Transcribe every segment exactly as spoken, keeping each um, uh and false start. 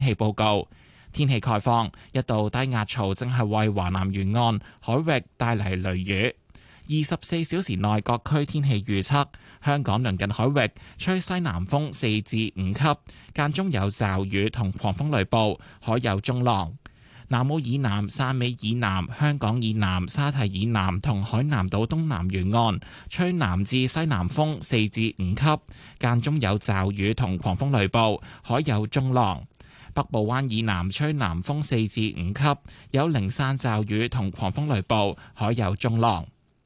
氣報告。天氣概況，一道低壓槽正係為華南沿岸海域帶嚟雷雨。二十四小時內各區天氣預測：香港鄰近海域吹西南風四至五級，間中有驟雨同狂風雷暴，海有中浪。南澳以南、汕尾以南、香港以南、沙堤以南同海南島東南沿岸吹南至西南風四至五級，間中有驟雨同狂風雷暴，海有中浪。北部灣以南吹南風四至五級，有零散驟雨同狂風雷暴，海有中浪。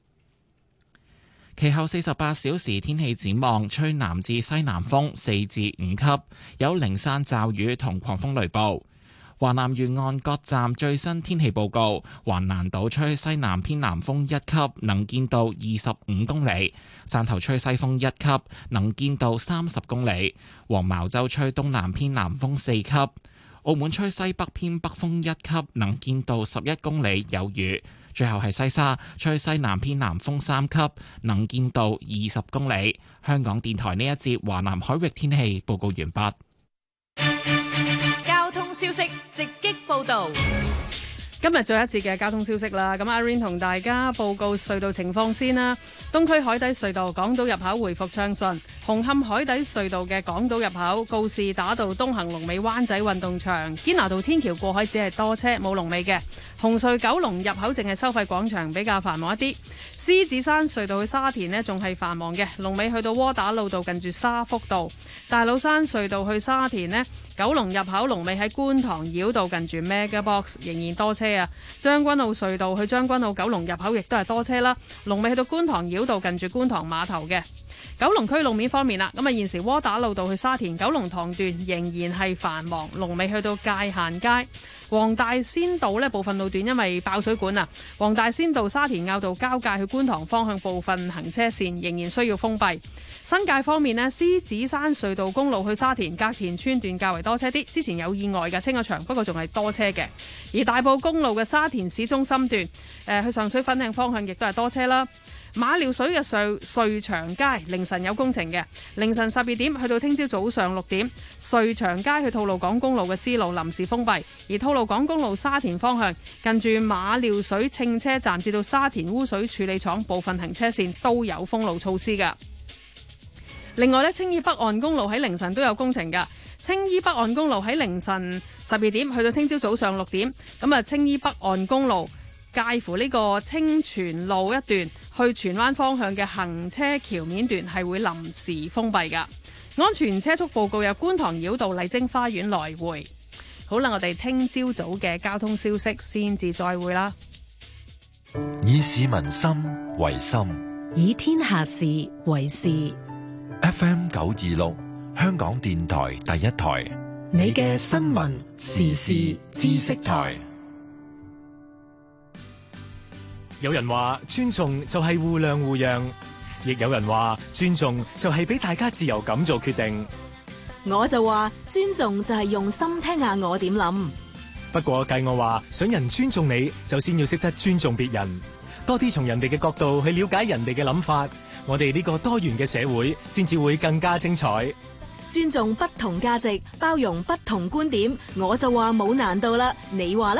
其後四十八小時天氣展望，吹南至西南風四至五級，有零散驟雨同狂風雷暴。華南沿岸各站最新天氣報告：橫瀾島吹西南偏南風一級，能見度二十五公里；汕頭吹西風一級，能見度三十公里；黃茅洲吹東南偏南風四級；澳門吹西北偏北風一級，能見度十一公里，有雨。最後係西沙吹西南偏南風三級，能見度二十公里。香港電台呢一節華南海域天氣報告完畢。 交通消息直擊報道。 今日最後一節嘅交通消息啦，咁阿 Rain 同大家報告隧道情況先啦。東區海底隧道港島入口回復暢順，紅磡海底隧道嘅港島入口告士打道東行龍尾灣仔運動場，堅拿道天橋過海只係多車冇龍尾嘅。紅隧九龍入口淨係收費廣場比較繁忙一啲。獅子山隧道去沙田呢仲係繁忙嘅，龍尾去到窩打老道近住沙福道。大老山隧道去沙田呢，九龍入口龍尾喺觀塘繞道近住 Mega Box 仍然多車啊。將軍澳隧道去將軍澳九龍入口亦都係多車啦，龍尾去到觀塘繞道近住觀塘碼頭嘅。九龍區路面方面啦，咁啊現時窩打老道去沙田九龍塘段仍然係繁忙，龍尾去到界限街。黃大仙道呢部分路段因為爆水管啊，黃大仙道沙田坳道交界去觀塘方向部分行車線仍然需要封閉。新界方面呢，獅子山隧道公路去沙田隔田村段較為多車啲，之前有意外嘅清咗場，不過仲係多車嘅。而大埔公路嘅沙田市中心段，誒、呃、去上水粉嶺方向亦都係多車啦。馬料水嘅瑞瑞祥街凌晨有工程嘅，凌晨十二點去到聽朝早上六點，瑞祥街去吐露港公路嘅支路臨時封閉，而吐露港公路沙田方向近住馬料水稱車站至到沙田污水處理廠部分行車線都有封路措施㗎。另外咧，青衣北岸公路喺凌晨都有工程㗎。青衣北岸公路喺凌晨十二點去到聽朝早上六點，咁啊，青衣北岸公路介乎呢個清泉路一段去荃灣方向嘅行車橋面段係會臨時封閉㗎。安全車速報告有觀塘繞道麗晶花園來回。好啦，我哋聽朝早嘅交通消息先至再會啦。 以市民心為心， 以天下事為事。 F M 九二六，香港電台第一台， 你嘅新聞時事知識台。 有人話尊重就係互諒互讓，亦有人話尊重就係俾大家自由咁做決定。 我就話尊重就係用心聽下我點諗。 不過計我話想人尊重你，首先要識得尊重別人，多啲從人哋嘅角度去了解人哋嘅諗法，我哋呢個多元嘅社會先至會更加精彩。 尊重不同價值，包容不同觀點，我就話冇難度啦。你話呢？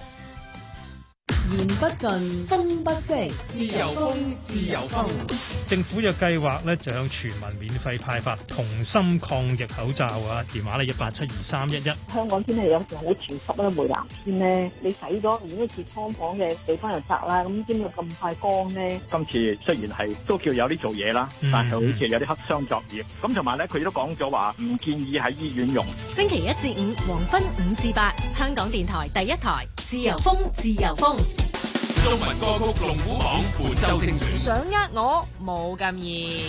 言不盡，風不息，自由風，自由風。 政府嘅計劃咧，就向全民免費派發同心抗疫口罩啊！電話咧一八七二三一一。 香港天氣有時好潮濕啦，梅南天咧，你洗咗唔好似劏房嘅地方又窄啦，咁點解咁快乾呢？ 今次雖然係都叫有啲做嘢啦，嗯、但係好似有啲黑箱作業。咁同埋咧，佢都講咗話唔建議喺醫院用。 星期一至五黃昏五至八，香港電台第一台，自由風，自由風。 中文歌曲龍虎榜本周精選， 想呃我冇咁易。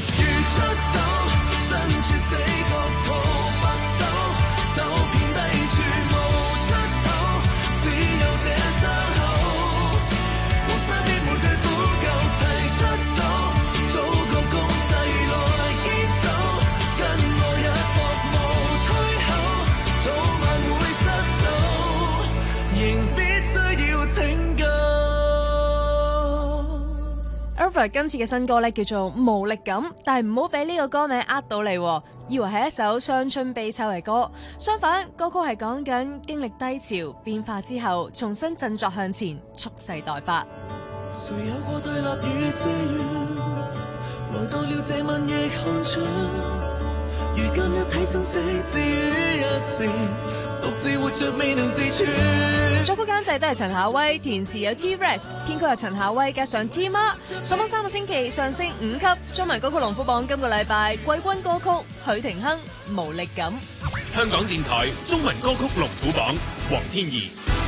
Comfort 今次嘅新歌咧叫做無力感，但係唔好俾呢個歌名呃到你，以為係一首傷春悲秋嘅歌。相反，歌曲係講緊經歷低潮變化之後，重新振作向前，蓄勢待發。 誰有過對立與遮掩，來到了這晚亦看出，如今一睇生死只於一線，獨自活着未能自處。 作曲監製都係陳夏威，填詞有 T-Rex， 編曲係陳夏威加上 T 媽，上榜三個星期上升五級。中文歌曲龍虎榜今個禮拜季軍歌曲許廷鏗無力感。 香港電台中文歌曲龍虎榜，黃天怡。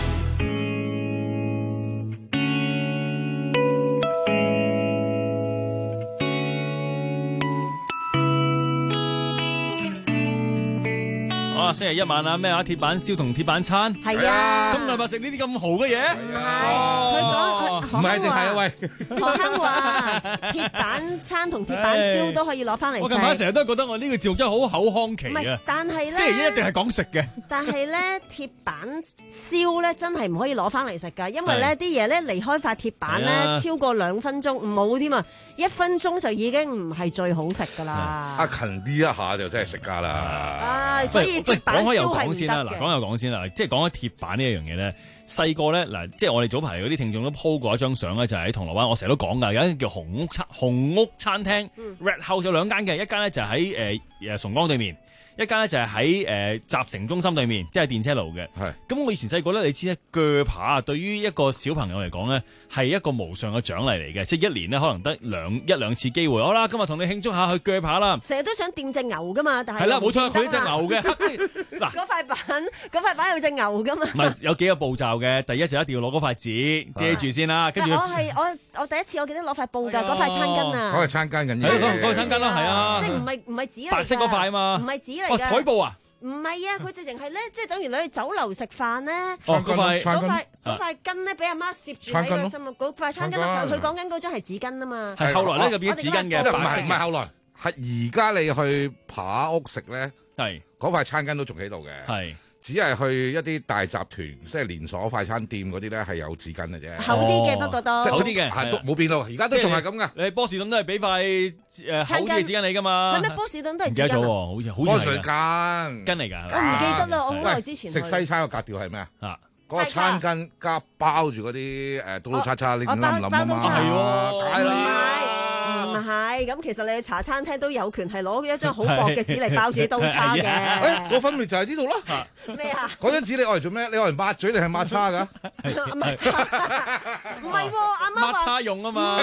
啊！星期一晚啊，咩啊？鐵板燒同鐵板餐係啊！ 今禮拜食呢啲咁豪嘅嘢， 佢講唔係定係啊？喂， 何生話鐵板餐同鐵板燒都可以攞翻嚟食。 我近排成日都覺得我呢個節目真係好口腔期啊！ 但係咧， 星期一一定係講食嘅。 但係咧，鐵板燒咧真係唔可以攞翻嚟食㗎，因為咧啲嘢咧離開塊鐵板咧超過兩分鐘唔好添啊！一分鐘就已經唔係最好食㗎啦。 啊近啲一下就真係食家啦。 啊，所以。 講開又講先啦，嗱講又講先啦，即係講開鐵板呢一樣嘢咧，細個咧嗱，即係我哋早排嗰啲聽眾都 po 過一張相咧，就係喺銅鑼灣，我成日都講噶，有一間叫紅屋餐紅屋餐廳、嗯、，Red House 有兩間嘅，一間咧就喺誒誒崇光對面。一間咧就係喺誒集成中心對面，即係電車路嘅。係咁，我以前細個咧，你知咧鋸扒啊，對於一個小朋友嚟講咧，係一個無上嘅獎勵嚟嘅，即係一年咧可能得兩一兩次機會。好啦，今日同你慶祝下去鋸扒啦。 成日都想掂隻牛噶嘛，但係係啦，冇錯，佢隻牛嘅。 嗱，嗰塊板嗰塊板有隻牛噶嘛。 唔係有幾個步驟嘅，第一就一定要攞嗰塊紙遮住先啦，跟住。 我係我我第一次我記得攞塊布㗎，嗰塊餐巾啊。 嗰塊餐巾緊要。 係嗰個餐巾啦，係啊。 即係唔係唔係紙嚟㗎？ 白色嗰塊啊嘛。 唔係紙嚟。 哦，台布啊？ 唔係啊，佢直情係咧，即係等於你去酒樓食飯咧。 哦，嗰塊嗰塊嗰塊巾咧，俾阿媽攝住喺個心啊！嗰塊餐巾啊，佢講緊嗰張係紙巾啊嘛。 係後來咧就變咗紙巾嘅， 唔係唔係後來，係而家你去扒屋食咧， 係嗰塊餐巾都仲喺度嘅。係。只係去一啲大集團，即係連鎖快餐店嗰啲咧，係有紙巾嘅啫。 厚啲嘅，不過都厚啲嘅， 係都冇變到，而家都仲係咁噶。 你波士頓都係俾塊誒厚啲嘅紙巾你噶嘛？ 係咩？波士頓都係紙巾。 唔記得咗喎，好似好似係巾巾嚟㗎。 我唔記得啦，我好耐之前食西餐個格調係咩啊？嗰個餐巾加包住嗰啲誒刀刀叉叉，你點諗諗啊嘛？ 係喎， 梗係啦。 唔係，咁其實你去茶餐廳都有權係攞一張好薄嘅紙嚟包住啲刀叉嘅。 誒，個分別就係呢度咯。 咩啊？ 嗰張紙你愛嚟做咩？你愛嚟抹嘴定係抹叉㗎？ 抹叉，唔係喎，阿媽話抹叉用啊嘛。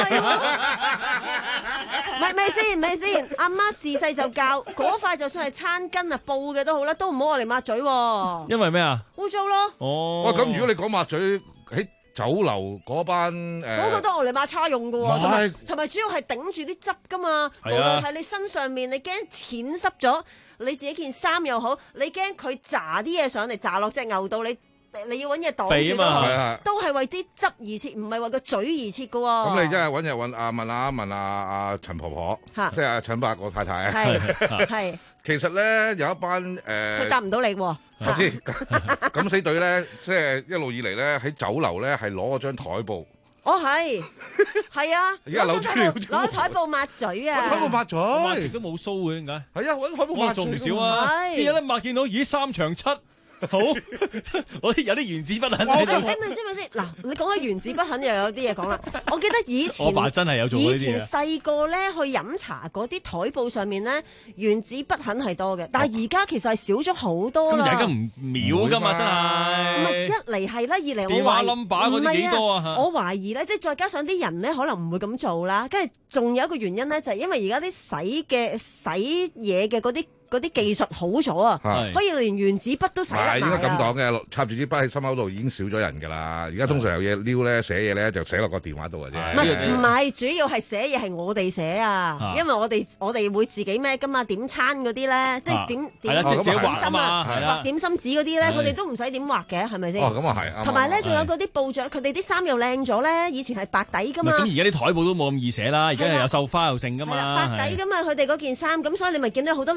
唔係，咪先，咪先，阿媽自細就教嗰塊，就算係餐巾啊、布嘅都好啦，都唔好愛嚟抹嘴喎。 因為咩啊？ 污糟咯。 哦。 喂，咁如果你講抹嘴喺酒樓嗰班誒， 嗰個都愛嚟抹叉用㗎喎，同埋同埋主要係頂住啲汁㗎嘛。無論係你身上面，你驚濺濕咗你自己件衫又好，你驚佢炸啲嘢上嚟，炸落隻牛度，你你要揾嘢擋住都好，都係為啲汁而設，唔係為個嘴而設㗎喎。 咁你真係揾日揾啊問下問下阿陳婆婆，即係阿陳伯個太太。 係係。 其實咧有一班誒， 佢答唔到你喎。 係知敢死隊咧，即係一路以嚟咧喺酒樓咧係攞嗰張台布。 哦，係係啊， 而家攞攞台布抹嘴啊！ 台布抹嘴， 抹住都冇鬚嘅，點解？ 係啊，揾台布抹嘴仲唔少啊！啲人一抹見到，咦，三長七。好，我啲有啲原子不肯。 咪先咪先咪先，嗱，你講起原子不肯又有啲嘢講啦。我記得以前我爸真係有做呢啲嘢。 以前細個咧去飲茶嗰啲台布上面咧，原子不肯係多嘅，但係而家其實係少咗好多啦。 咁而家唔秒㗎嘛，真係。 唔係一嚟係啦，二嚟我電話 number 嗰啲幾多啊？ 我懷疑咧，即係再加上啲人咧，可能唔會咁做啦。跟住仲有一個原因咧，就係因為而家啲洗嘅洗嘢嘅嗰啲。嗰啲技術好咗啊，可以連原子筆都洗得埋啊！ 應該咁講嘅，插住支筆喺心口度已經少咗人㗎啦。而家通常有嘢撩咧，寫嘢咧就寫落個電話度嘅啫。 唔係唔係，主要係寫嘢係我哋寫啊，因為我哋我哋會自己咩㗎嘛？點餐嗰啲咧，即係點點點心啊，畫點心紙嗰啲咧，佢哋都唔使點畫嘅，係咪先？ 哦，咁啊係。 同埋咧，仲有嗰啲布獎，佢哋啲衫又靚咗咧。以前係白底㗎嘛。 咁而家啲台布都冇咁易寫啦，而家係有繡花又剩㗎嘛。 白底㗎嘛，佢哋嗰件衫，咁所以你咪見到好多藍原子筆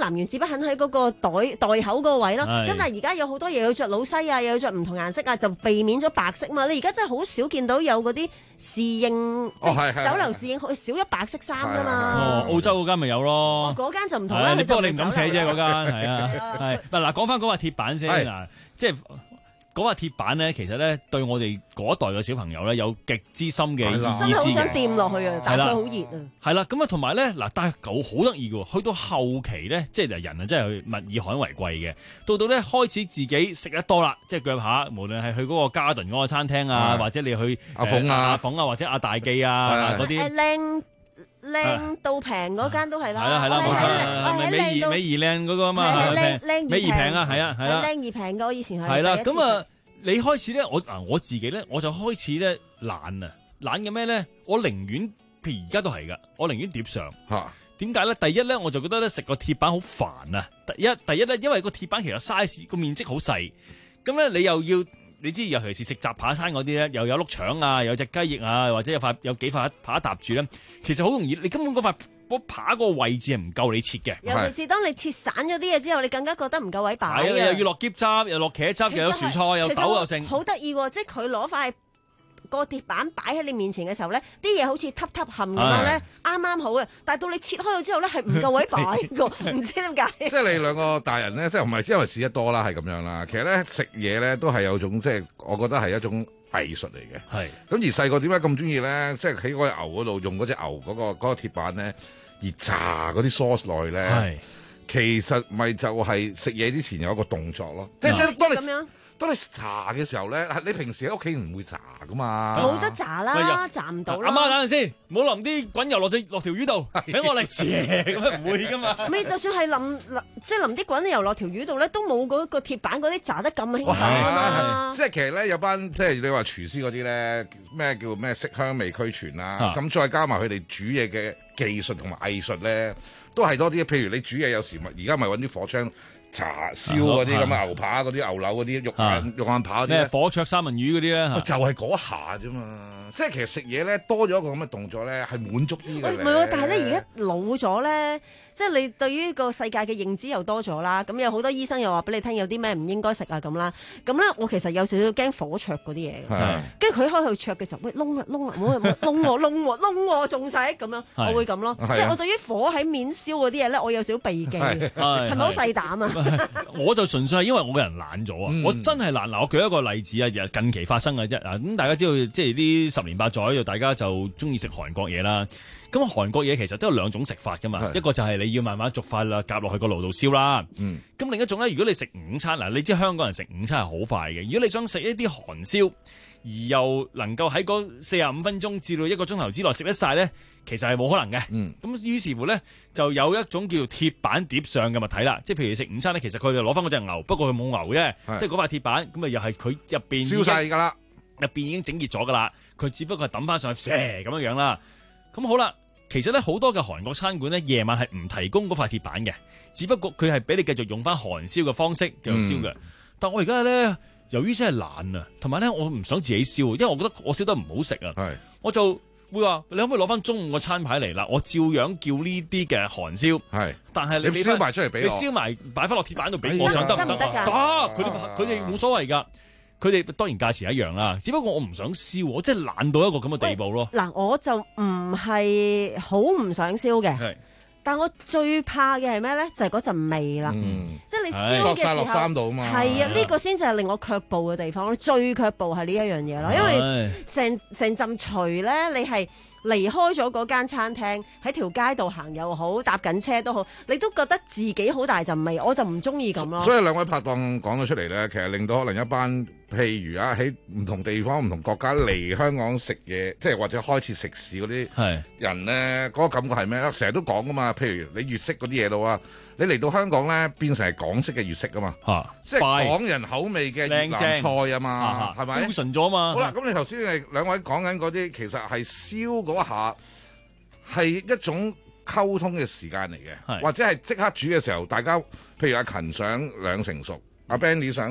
不肯喺嗰個袋袋口嗰個位咯。咁但係而家有好多嘢要着老西啊，又要着唔同顏色啊，就避免咗白色嘛。你而家真係好少見到有嗰啲侍應，即係酒樓侍應少咗白色衫噶嘛。 哦，澳洲嗰間咪有咯。 嗰間就唔同啦。 你不過你唔敢寫啫，嗰間係啊，係嗱講翻嗰塊鐵板先嗱，即係。嗰塊鐵板咧，其實咧對我哋嗰一代嘅小朋友咧有極之深嘅意思嘅。真係好想掂落去啊！但係佢好熱啊。係啦，咁啊同埋咧嗱，但係狗好得意嘅喎，去到後期咧，即係人啊，真係物以罕為貴嘅。到到咧開始自己食得多啦，即係腳下，無論係去嗰個 Garden 嗰個餐廳啊，或者你去阿鳳啊、 阿鳳啊，或者阿大記啊嗰啲。 靚靚到平嗰間都係啦。 係啦係啦，冇錯，係咪美宜美宜靚嗰個啊嘛？ 靚靚美宜平啊，係啊係啦。 靚宜平嘅，我以前係。 係啦，咁啊。你開始咧，我啊我自己咧，我就開始咧懶啊，懶嘅咩咧？我寧願，譬如而家都係噶，我寧願碟上嚇。點解咧？第一咧，我就覺得咧食個鐵板好煩啊。第一，第一咧，因為個鐵板其實 size 個面積好細，咁咧你又要你知，尤其是食雜扒餐嗰啲咧，又有碌腸啊，有隻雞翼啊，或者有塊有幾塊扒搭住咧，其實好容易，你根本嗰塊。個扒個位置係唔夠你切嘅， 尤其是當你切散咗啲嘢之後，你更加覺得唔夠位擺啊！ 又要落椰汁，又落茄汁，又有薯菜，又豆又剩， 好得意喎！即係佢攞塊個鐵板擺喺你面前嘅時候咧，啲嘢好似揼揼冚咁樣咧，啱啱好嘅。但係到你切開咗之後咧，係唔夠位擺嘅，唔知點解。 即係你兩個大人咧，即係唔係因為試得多啦，係咁樣啦。其實咧食嘢咧都係有種即係，我覺得係一種藝術嚟嘅。係咁而細個點解咁中意咧？即係喺嗰個牛嗰度用嗰隻牛嗰個嗰個鐵板咧。而炸嗰啲 sauce 落去咧，其實咪就係食嘢之前有一個動作咯，即係即係當你當你炸嘅時候咧，你平時喺屋企唔會炸噶嘛， 冇得炸啦，炸唔到啦。 阿媽等陣先，唔好淋啲滾油落隻落條魚度，俾我嚟切咁樣唔會噶嘛。 咪就算係淋淋即係淋啲滾油落條魚度咧，都冇嗰個鐵板嗰啲炸得咁輕鬆啊嘛。 即係其實咧有班即係你話廚師嗰啲咧，咩叫咩色香味俱全啦，咁再加埋佢哋煮嘢嘅技術同埋藝術咧，都係多啲。譬如你煮嘢有時咪而家咪揾啲火槍炸燒嗰啲咁嘅牛扒嗰啲牛柳嗰啲肉眼肉眼扒嗰啲咩火灼三文魚嗰啲咧， 就係嗰下啫嘛。即係其實食嘢咧多咗一個咁嘅動作咧，係滿足啲嘅。 唔係喎，但係咧而家老咗咧，即係你對於個世界嘅認知又多咗啦。咁有好多醫生又話俾你聽有啲咩唔應該食啊咁啦。咁咧我其實有少少驚火灼嗰啲嘢嘅。跟住佢開去灼嘅時候，喂燶啦燶啦，唔好燶喎燶喎燶喎仲食咁樣，我會咁咯。即係我對於火喺面燒嗰啲嘢咧，我有少少避忌，係咪好細膽啊？ 我就純粹係因為我個人懶咗啊！嗯、我真係懶嗱，我舉一個例子啊，近期發生嘅啫嗱。咁大家知道，即係啲十年八載，大家就中意食韓國嘢啦。咁韓國嘢其實都有兩種食法噶嘛，一個就係你要慢慢逐塊啦夾落去個爐度燒啦。咁、嗯、另一種咧，如果你食午餐嗱，你知香港人食午餐係好快嘅。如果你想食一啲韓燒，而又能夠喺嗰四十五分鐘至到一個鐘頭之內食得晒咧，其實係冇可能嘅。咁、嗯、於是乎咧，就有一種叫做鐵板碟上嘅物體啦。即係譬如食午餐咧，其實佢就攞翻嗰隻牛，不過佢冇牛啫，即係嗰塊鐵板咁啊，又係佢入邊燒晒㗎啦， 入邊已經整熱咗㗎啦。佢只不過係抌翻上去射咁樣樣啦。咁好啦，其實咧好多嘅韓國餐館咧，夜晚係唔提供嗰塊鐵板嘅，只不過佢係俾你繼續用翻韓燒嘅方式繼續燒嘅。嗯、但我而家咧。由於真係懶啊，同埋咧我唔想自己燒，因為我覺得我燒得唔好食啊，我就會話你可唔可以攞翻中午個餐牌嚟啦？我照樣叫呢啲嘅韓燒，但係你燒埋出嚟俾我， 你燒埋擺翻落鐵板度俾我，想得唔得？得，佢哋佢哋冇所謂㗎，佢哋當然價錢一樣啦，只不過我唔想燒，我真係懶到一個咁嘅地步咯。 嗱，我就唔係好唔想燒嘅。但我最怕嘅係咩咧？就係嗰陣味啦，嗯、即係你燒嘅時候，係啊，呢、呢個先就係令我卻步嘅地方咯。最卻步係呢一樣嘢咯，因為成成陣除咧，你係離開咗嗰間餐廳，喺條街度行又好，搭緊車都好，你都覺得自己好大陣味，我就唔中意咁咯。 所以兩位拍檔講咗出嚟咧，其實令到可能一班。譬如啊，喺唔同地方、唔同國家嚟香港食嘢，即係或者開設食肆嗰啲人咧，嗰個感覺係咩咧？成日都講噶嘛。譬如你粵式嗰啲嘢度啊，你嚟到香港咧，變成係港式嘅粵式噶嘛，即係港人口味嘅越南菜啊嘛，係咪？ 純咗嘛。 好啦，咁你頭先係兩位講緊嗰啲，其實係燒嗰下係一種溝通嘅時間嚟嘅，或者係即刻煮嘅時候，大家譬如阿勤想兩成熟，阿 Benny 想。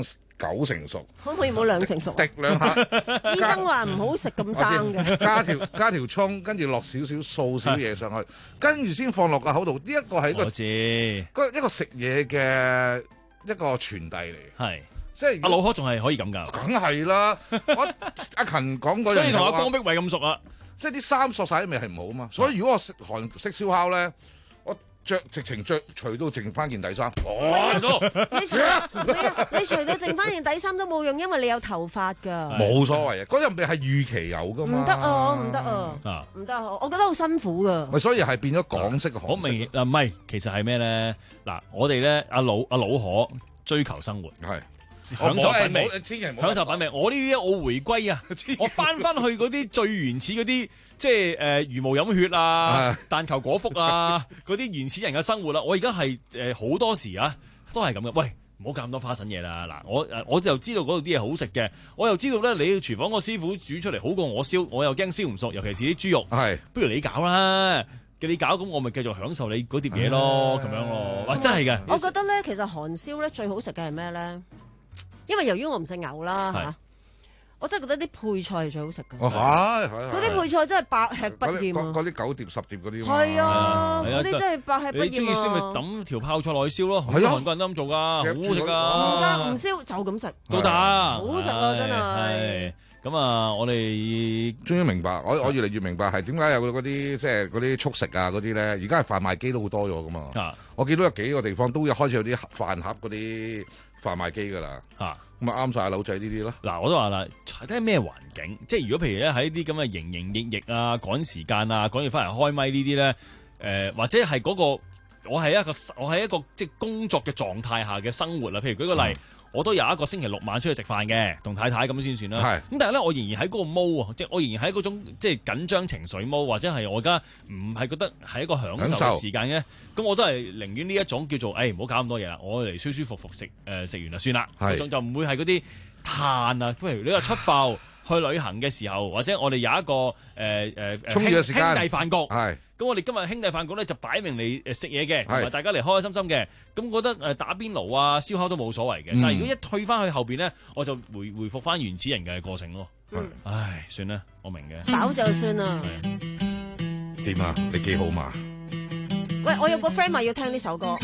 九成熟， 可唔可以冇兩成熟？ 滴兩下。 醫生話唔好食咁生嘅。 加條加條葱，跟住落少少素少嘢上去，跟住先放落個口度。呢一個係一個我知， 一個食嘢嘅一個傳遞嚟。 係。 即係阿老柯仲係可以咁㗎， 梗係啦。我阿勤講嗰樣， 所以同阿江碧偉咁熟啊。 即係啲衫索晒啲味係唔好啊嘛。所以如果我食韓式燒烤咧，我着直情着除到剩翻件底衫。哦， 你除你除到剩翻件底衫都冇用，因為你有頭髮㗎。 冇所謂啊，嗰陣味係預期有㗎嘛。 唔得啊，唔得啊，唔得啊，我覺得好辛苦㗎。 咪所以係變咗港式嘅韓式。 好明顯嗱，唔係，其實係咩咧？嗱，我哋咧阿老阿老可追求生活係。享受品味，享受品味。我呢啲我回歸啊，我翻翻去嗰啲最原始嗰啲，即係誒茹毛飲血啊、但求果腹啊嗰啲原始人嘅生活啦。我而家係誒好多時啊，都係咁嘅。喂，唔好搞咁多花神嘢啦。嗱，我誒我就知道嗰度啲嘢好食嘅，我又知道咧，你廚房個師傅煮出嚟好過我燒，我又驚燒唔熟，尤其是啲豬肉。係，不如你搞啦。叫你搞，咁我咪繼續享受你嗰碟嘢咯，咁樣咯。哇，真係嘅。 我覺得咧，其實韓燒咧最好食嘅係咩咧？因為由於我唔食牛啦嚇，我真係覺得啲配菜係最好食嘅。 哦，係係。 嗰啲配菜真係百吃不厭啊！ 嗰啲九碟十碟嗰啲。 係啊，嗰啲真係百吃不厭啊！ 你中意燒咪抌條泡菜落去燒咯，係啊，韓國人都咁做㗎，好好食㗎。 唔加唔燒就咁食都得， 好食啊！真係。 咁啊，我哋終於明白，我我越嚟越明白係點解有嗰啲即係嗰啲速食啊嗰啲咧，而家係販賣機都好多咗㗎嘛。啊，我見到有幾個地方都有開始有啲飯盒嗰啲販賣機㗎啦。啊，咁啊啱晒佬仔呢啲咯。 嗱，我都話啦，睇下咩環境，即係如果譬如咧喺啲咁嘅營營役役啊、趕時間啊、趕完翻嚟開咪呢啲咧，誒、呃、或者係嗰、嗰個我係一個我係一個即係工作嘅狀態下嘅生活啦。譬如舉個例。嗯我都有一個星期六晚出去食飯嘅，同太太咁先算啦。係咁，但係咧，我仍然喺嗰個毛啊，即係我仍然喺嗰種即係緊張情緒毛，或者係我而家唔係覺得係一個享受嘅時間嘅。咁我都係寧願呢一種叫做誒唔好搞咁多嘢啦，我嚟舒舒服服食誒食完就算啦。嗰種就唔會係嗰啲嘆啊。譬如你話出埠去旅行嘅時候，或者我哋有一個誒誒誒兄弟飯局。係。咁我哋今日兄弟飯局咧就擺明嚟誒食嘢嘅，同埋大家嚟開開心心嘅。咁覺得誒打邊爐啊、燒烤都冇所謂嘅。嗯、但係如果一退翻去後邊咧，我就回回復翻原始人嘅過程咯。嗯、唉，算啦，我明嘅。 飽就算啦。 點啊？你幾好嘛？ 喂，我有個 friend 話要聽呢首歌。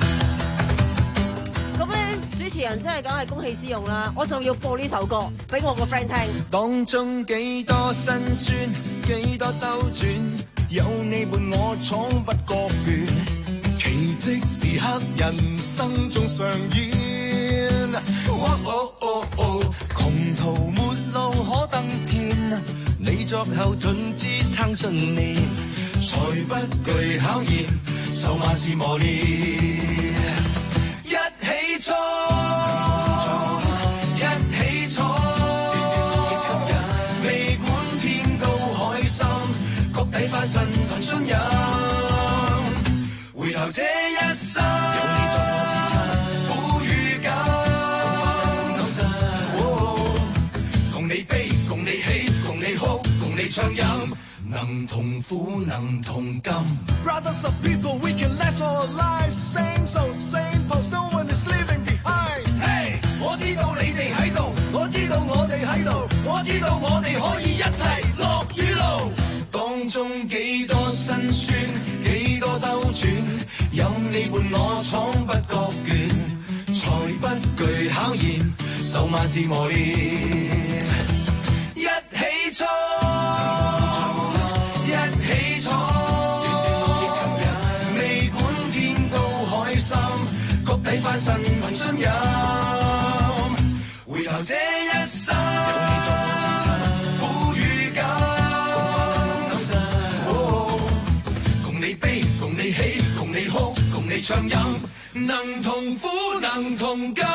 咁咧，主持人真係梗係公器私用啦，我就要播呢首歌俾我個 friend 聽。 當中幾多辛酸，幾多兜轉，有你伴我闖不覺倦，奇蹟時刻人生中上演。哦哦哦哦，窮途末路可登天，你作後盾支撐信念，才不懼考驗，受萬事磨練，一起衝，一起闖，未管天高海深，谷底翻身憑信任，回頭這一生有你作我支撐，苦與甘，當真，共你悲，共你喜，共你哭，共你暢飲，能同苦，能同甘。Brothers of people, we can last all our lives. Same soul, same pulse, no one is leaving behind. Hey， 我知道你哋喺度，我知道我哋喺度，我知道我哋可以一齊樂與怒。當中幾多辛酸，幾多兜轉，有你伴我闖不覺倦，才不懼考驗，受萬事磨練，一起衝。底翻身憑信任，回頭這一生有你作我支撐，苦與甘，當真，共你悲，共你喜，共你哭，共你暢飲，能同苦，能同甘。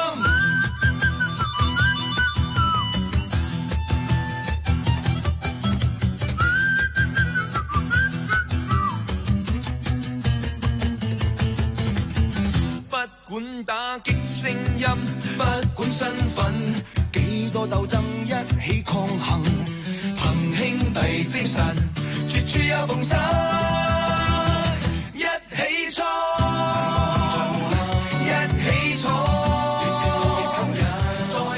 不管打擊聲音，不管身份，幾多鬥爭一起抗衡，憑兄弟精神，絕處有逢生，一起衝，一起闖，再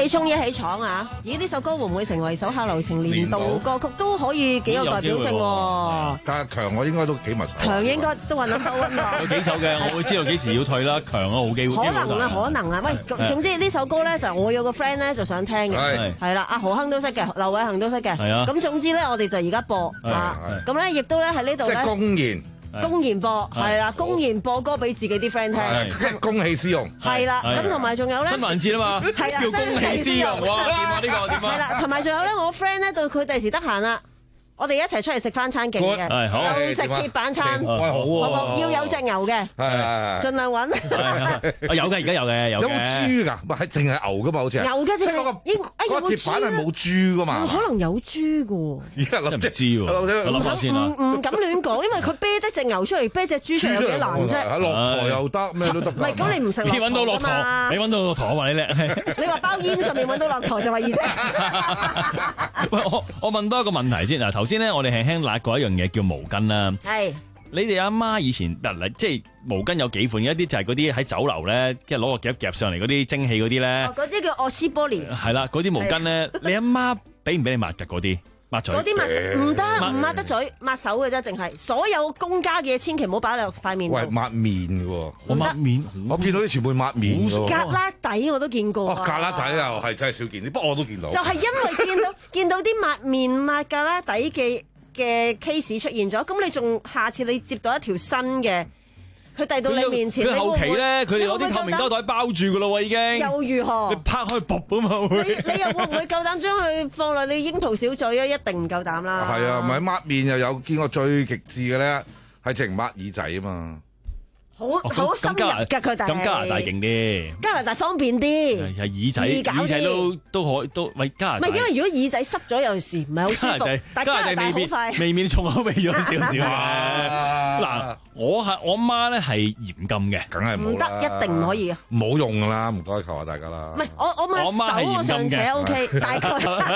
起衝一起闖啊！咦，呢首歌會唔會成為首下流行年度歌曲都可以幾有代表性喎？ 但係強我應該都幾密手。 強應該都揾得到啊！ 有幾首嘅，我會知道幾時要退啦。強啊，好機會。 可能啊，可能啊。喂，總之呢首歌咧就我有個 friend 咧就想聽嘅，係啦，阿何鏗都識嘅，劉偉恒都識嘅。係啊。咁總之咧，我哋就而家播啊。咁咧亦都咧喺呢度咧。 即係公然。 公然播係啦，公然播歌俾自己啲 friend 聽， 即係公器私用。 係啦，咁同埋仲有咧， 新環節啊嘛，叫公器私用，哇！點啊呢個點啊？ 係啦，同埋仲有咧，我 friend 咧對佢第時得閒啦。我哋一齊出嚟食翻餐勁嘅，就食鐵板餐， 喂好喎， 要有隻牛嘅，係盡量揾。 有嘅，而家有嘅，有嘅。 有冇豬㗎？唔係淨係牛㗎嘛？好似係。 牛嘅即係嗰個，應嗰個鐵板係冇豬㗎嘛？ 可能有豬㗎。 而家諗唔知喎，我諗下先啦。 唔唔敢亂講，因為佢啤得隻牛出嚟，啤隻豬出嚟有幾難啫？ 喺駱駝又得，咩都得。 唔係，咁你唔食駱駝㗎嘛？ 你揾到駱駝，你揾到駱駝，我話你叻。 你話包煙上面揾到駱駝就話易啫。 喂，我我問多一個問題先嗱，頭先咧我哋輕輕揦過一樣嘢叫毛巾啦。 係。 你哋阿媽以前嗱，即係毛巾有幾款，一啲就係嗰啲喺酒樓咧，即係攞個夾夾上嚟嗰啲蒸汽嗰啲咧。 哦，嗰啲叫愛斯玻璃。 係啦，嗰啲毛巾咧，你阿媽俾唔俾你抹㗎？嗰啲抹嘴。 嗰啲抹唔得，唔抹得嘴，抹手嘅啫，淨係。所有公家嘅嘢千祈唔好擺落塊面度。 喂，抹面嘅喎， 我抹面， 我見到啲全部抹面㗎喎。 格拉底我都見過。 哦，格拉底又係真係少見啲，不過我都見到。 就係因為見到見到啲抹面抹格拉底嘅嘅 case 出現咗，咁你仲下次你接到一條新嘅，佢遞到你面前， 佢後期咧，佢哋攞啲透明膠袋包住噶咯喎，已經。 又如何？ 你拍開卜咁嘛會。 你你又會唔會夠膽將佢放落你櫻桃小嘴啊？一定唔夠膽啦。 係啊，唔係抹面又有見過最極致嘅咧，係淨抹耳仔啊嘛。 好好深入㗎佢哋。 咁加拿大勁啲。 加拿大方便啲。 係耳仔，耳仔都都可都喂加拿大。 唔係因為如果耳仔濕咗有時唔係好舒服，但加拿大好快。 未免重口味咗少少嘅。嗱，我係我媽咧係嚴禁嘅， 梗係唔得，一定唔可以啊！ 唔好用㗎啦，唔該求下大家啦。 唔係我我抹手我尚且 OK，大概。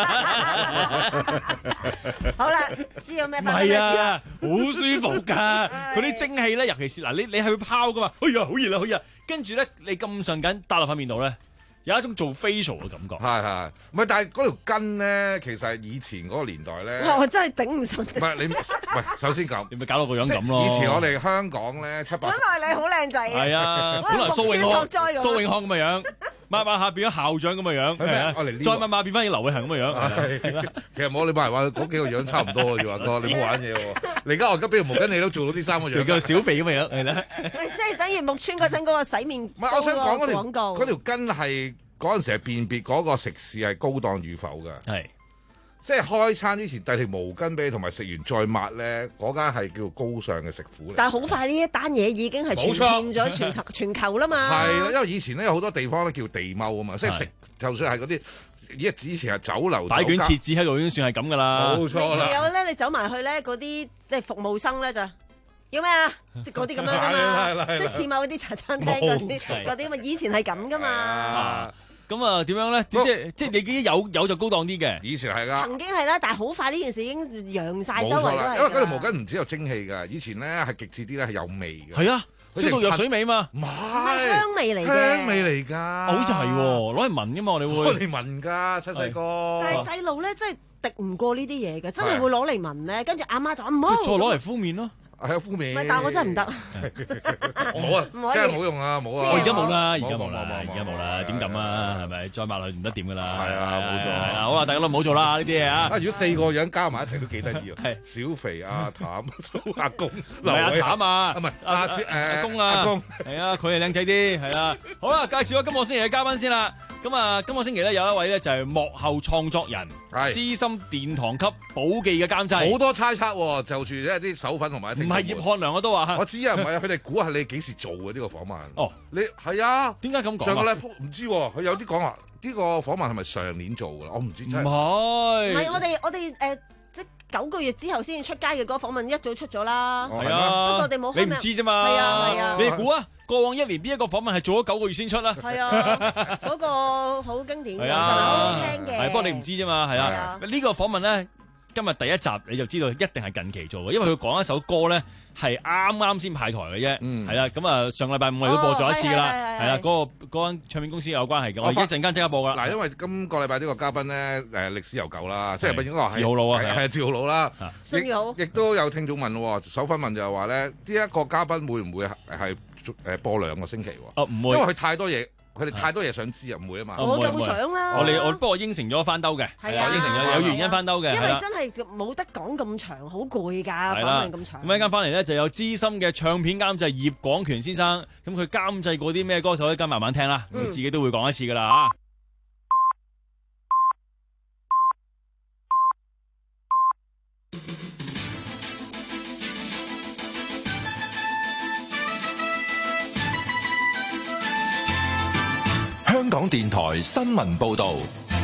好啦，知道咩發生咩事啦？ 好舒服㗎，嗰啲蒸氣咧，尤其是嗱，你你係會拋㗎嘛？哎呀，好熱啦，好熱！跟住咧，你咁上緊搭落塊面度咧，有一種做 facial 嘅感覺。 係係，唔係但係嗰條筋咧，其實係以前嗰個年代咧。 我真係頂唔順。 唔係你，喂，首先咁， 你咪搞到個樣咁咯。 以前我哋香港咧七八。 本來你好靚仔。 係啊，本來蘇永康，蘇永康咁嘅樣。抹抹下變咗校長咁嘅樣，係啊，再抹抹變翻劉偉恒咁嘅樣。 其實我你話話嗰幾個樣差唔多嘅，話哥你唔好玩嘢喎。你而家我而家俾條毛巾你都做到啲三個樣， 叫小肥咁嘅樣，係啦。 即係等於木村嗰陣嗰個洗面膏我想講嗰條廣告， 嗰條筋係嗰陣時係辨別嗰個食肆係高檔與否嘅。 係。 即係開餐之前遞條毛巾俾你，同埋食完再抹咧，嗰間係叫高尚嘅食府嚟。 但係好快呢一單嘢已經係傳遍咗全球全球啦嘛。 係啦，因為以前咧有好多地方咧叫地踎啊嘛，即係食就算係嗰啲以以前係酒樓擺卷設置喺度已經算係咁噶啦。 冇錯啦。 仲有咧，你走埋去咧，嗰啲即係服務生咧就要咩啊？即嗰啲咁樣噶嘛，即係似某啲茶餐廳嗰啲嗰啲嘛，以前係咁噶嘛。 咁啊，點樣咧？即係即係你啲有有就高檔啲嘅。 以前係噶， 曾經係啦，但係好快呢件事已經揚晒周圍都係。 因為嗰條毛巾唔只有蒸氣㗎，以前咧係極致啲咧係有味嘅。 係啊，燒到藥水味嘛。 唔係香味嚟嘅。 香味嚟㗎。 好似係喎，攞嚟聞㗎嘛，我哋會。 攞嚟聞㗎，細細個。 但係細路咧真係敵唔過呢啲嘢嘅，真係會攞嚟聞咧，跟住阿媽就唔好。 再攞嚟敷面咯。 係啊，敷面。 唔係，但係我真係唔得。 冇啊，真係冇用啊，冇啊。 我而家冇啦，而家冇啦，而家冇啦，點咁啊？係咪？再抹落去唔得掂㗎啦。係啊，冇錯。 係啦，好啊，大家都唔好做啦呢啲嘢啊。 啊，如果四個樣加埋一齊都幾得意啊。係小肥阿譚阿公， 唔係阿譚啊， 唔係阿誒阿公啊， 阿公係啊，佢係靚仔啲，係啦。好啦，介紹下今個星期嘅嘉賓先啦。咁啊，今個星期咧有一位咧就係幕後創作人，係資深殿堂級寶記嘅監製， 好多猜測喎，就住一啲手粉同埋唔係葉漢良我都話， 我知啊，唔係啊，佢哋估下你幾時做嘅呢個訪問？ 哦， 你係啊？ 點解咁講？ 上個禮拜唔知喎，佢有啲講話呢個訪問係咪上年做㗎？我唔知真係。 唔係， 唔係我哋我哋誒即九個月之後先至出街嘅嗰個訪問一早出咗啦。 係啊， 不過我哋冇開名。 你唔知啫嘛？ 係啊係啊。 你哋估啊？過往一年邊一個訪問係做咗九個月先出啦？ 係啊，嗰個好經典嘅，同埋好好聽嘅。 係，不過你唔知啫嘛，係啊。呢個訪問咧， 今日第一集你就知道一定係近期做嘅，因為佢講一首歌咧係啱啱先派台嘅啫，係啦、嗯，咁啊上禮拜五我哋都播咗一次噶啦，係啦、哦，嗰、嗰個嗰間唱片公司有關係嘅，我而家陣間即刻播噶啦。嗱， 因為今個禮拜呢個嘉賓咧誒歷史悠久啦，即係應該話係字號佬啊， 係係字號佬啦，亦亦都有聽眾問喎，首分問就係話咧，呢、呢、一個嘉賓會唔會係誒播兩個星期喎？哦，唔會，因為佢太多嘢。佢哋太多嘢想知啊，唔會啊嘛。 我就會想啦。 我哋我不過應承咗翻兜嘅，係啊，應承咗有原因翻兜嘅。 因為真係冇得講咁長，好攰㗎，訪問咁長。 咁一陣間翻嚟咧，就有資深嘅唱片監製葉廣權先生，咁佢監製過啲咩歌手，一陣慢慢聽啦。佢自己都會講一次㗎啦嚇。 香港電台新聞報導，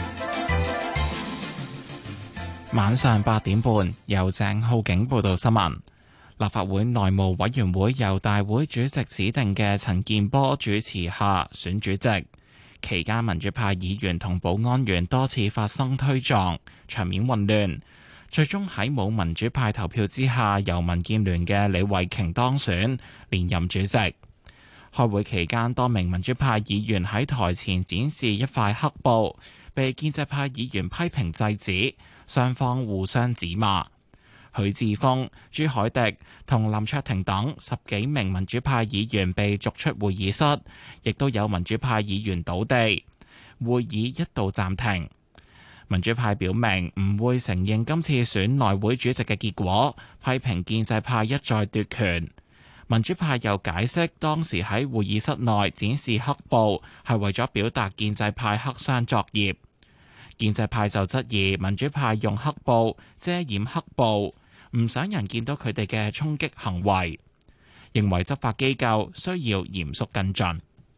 晚上八點半由鄭浩景報道新聞。立法會內務委員會由大會主席指定嘅陳健波主持下選主席，期間民主派議員同保安員多次發生推撞，場面混亂，最終喺冇民主派投票之下，由民建聯嘅李慧瓊當選連任主席。開會期間，多名民主派議員喺台前展示一塊黑布，被建制派議員批評制止，雙方互相指罵。許智峰、朱凱廸同林卓廷等十幾名民主派議員被逐出會議室，亦都有民主派議員倒地，會議一度暫停。民主派表明唔會承認今次選內會主席嘅結果，批評建制派一再奪權。民主派又解釋，當時喺會議室內展示黑布係為咗表達建制派黑箱作業。建制派就質疑民主派用黑布遮掩黑布，唔想人見到佢哋嘅衝擊行為，認為執法機構需要嚴肅跟進。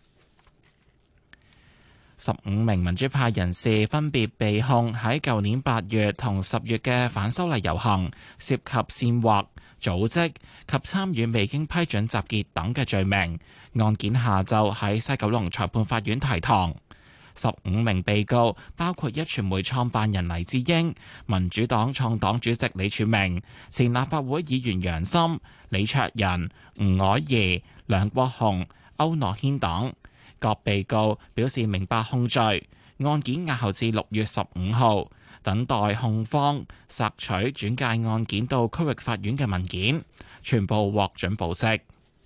十五名民主派人士分別被控喺舊年八月同十月嘅反修例遊行涉及煽惑、組織及參與未經批准集結等嘅罪名，案件下晝喺西九龍裁判法院提堂。十五名被告包括壹傳媒創辦人黎智英、民主黨創黨主席李柱銘、前立法會議員楊森、李卓人、吳靄儀、梁國雄、區諾軒等。各被告表示明白控罪，案件押後至六月十五號，等待控方索取轉介案件到區域法院嘅文件，全部獲准保釋。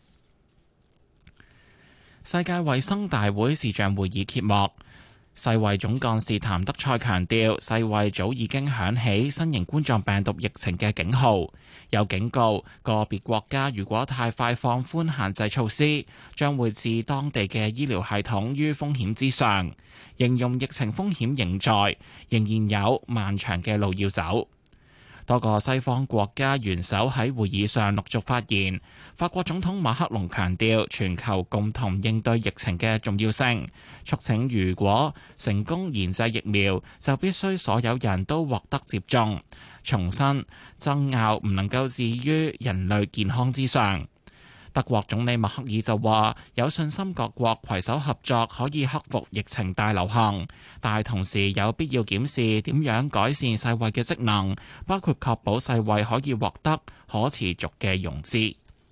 世界衛生大會視像會議揭幕，世衛總幹事譚德塞強調，世衛早已經響起新型冠狀病毒疫情嘅警號，有警告個別國家如果太快放寬限制措施，將會置當地嘅醫療系統於風險之上，形容疫情風險仍在，仍然有漫長嘅路要走。多個西方國家元首喺會議上陸續發言。法國總統馬克龍強調全球共同應對疫情嘅重要性，促請如果成功研製疫苗，就必須所有人都獲得接種。重申爭拗唔能夠置於人類健康之上。德國總理默克爾就話有信心各國攜手合作可以克服疫情大流行，但係同時有必要檢視點樣改善世衛嘅職能，包括確保世衛可以獲得可持續嘅融資。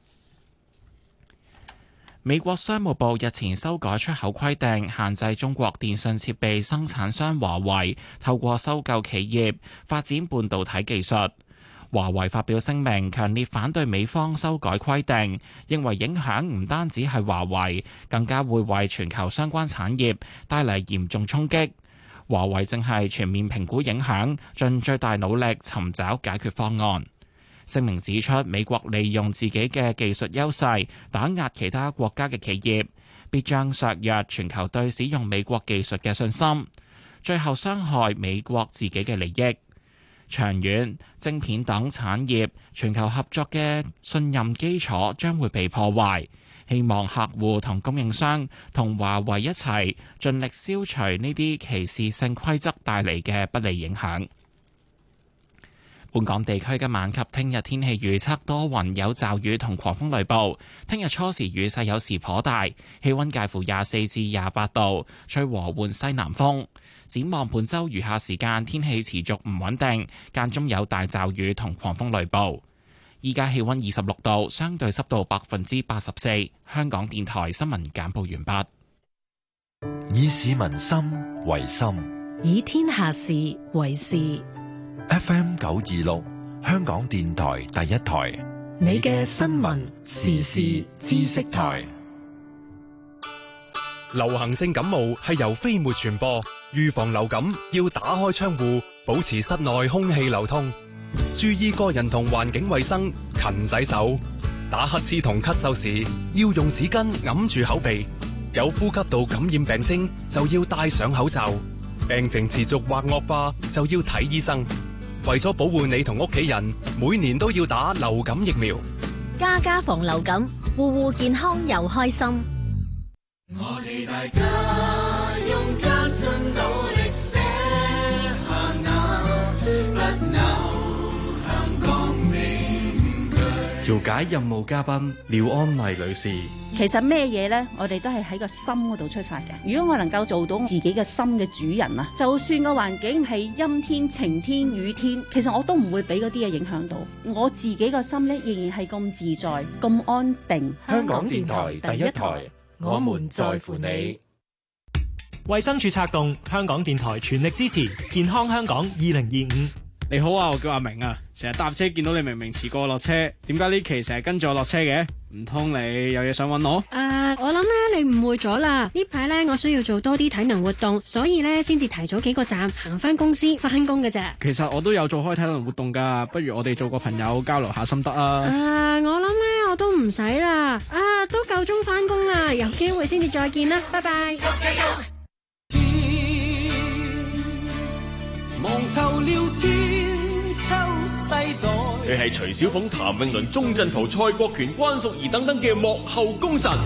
美國商務部日前修改出口規定，限制中國電信設備生產商華為透過收購企業發展半導體技術。華為發表聲明，強烈反對美方修改規定，認為影響唔單止係華為，更加會為全球相關產業帶嚟嚴重衝擊。華為正係全面評估影響，盡最大努力尋找解決方案。聲明指出，美國利用自己嘅技術優勢打壓其他國家嘅企業，必將削弱全球對使用美國技術嘅信心，最後傷害美國自己嘅利益。長遠，晶片等產業全球合作嘅信任基礎將會被破壞。希望客戶同供應商同華為一齊盡力消除呢啲歧視性規則帶嚟嘅不利影響。 本港地區今晚及聽日天氣預測多雲有驟雨同狂風雷暴，聽日初時雨勢有時頗大，氣溫介乎廿四至廿八度，吹和緩西南風。展望本週餘下時間天氣持續唔穩定，間中有大驟雨同狂風雷暴。依家氣溫二十六度，相對濕度百分之八十四。香港電台新聞簡報完畢。 以市民心為心， 以天下事為事。 F M 九二六，香港電台第一台， 你嘅新聞時事知識台。 流行性感冒係由飛沫傳播，預防流感要打開窗戶，保持室內空氣流通，注意個人同環境衛生，勤洗手。打乞嗤同咳嗽時要用紙巾揞住口鼻，有呼吸道感染病徵就要戴上口罩，病情持續或惡化就要睇醫生。為咗保護你同屋企人，每年都要打流感疫苗。 家家防流感，戶戶健康又開心。 我哋大家用艱辛努力寫下那不朽香港名句。 調解任務嘉賓廖安麗女士。 其實咩嘢呢？我哋都係喺個心嗰度出發嘅。如果我能夠做到自己嘅心嘅主人啊，就算個環境係陰天、晴天、雨天，其實我都唔會俾嗰啲嘢影響到我自己個心呢，仍然係咁自在、咁安定。 香港電台第一台，我們在乎你。 衛生署策動，香港電台全力支持健康香港二零二五。 你好啊，我叫阿明啊，成日搭車見到你明明遲過落車，點解呢期成日跟住我落車嘅？唔通你有嘢想揾我？ 啊，我諗咧你誤會咗啦。呢排咧我需要做多啲體能活動，所以咧先至提早幾個站行翻公司翻工嘅咋。 其實我都有做開體能活動噶，不如我哋做個朋友交流下心得啊。 啊，我諗咧我都唔使啦。啊，都夠鐘翻工啦，有機會先至再見啦，拜拜。 望透了千秋世代。 佢係徐小鳳、譚詠麟、鐘鎮濤、蔡國權、關淑怡等等嘅幕後功臣。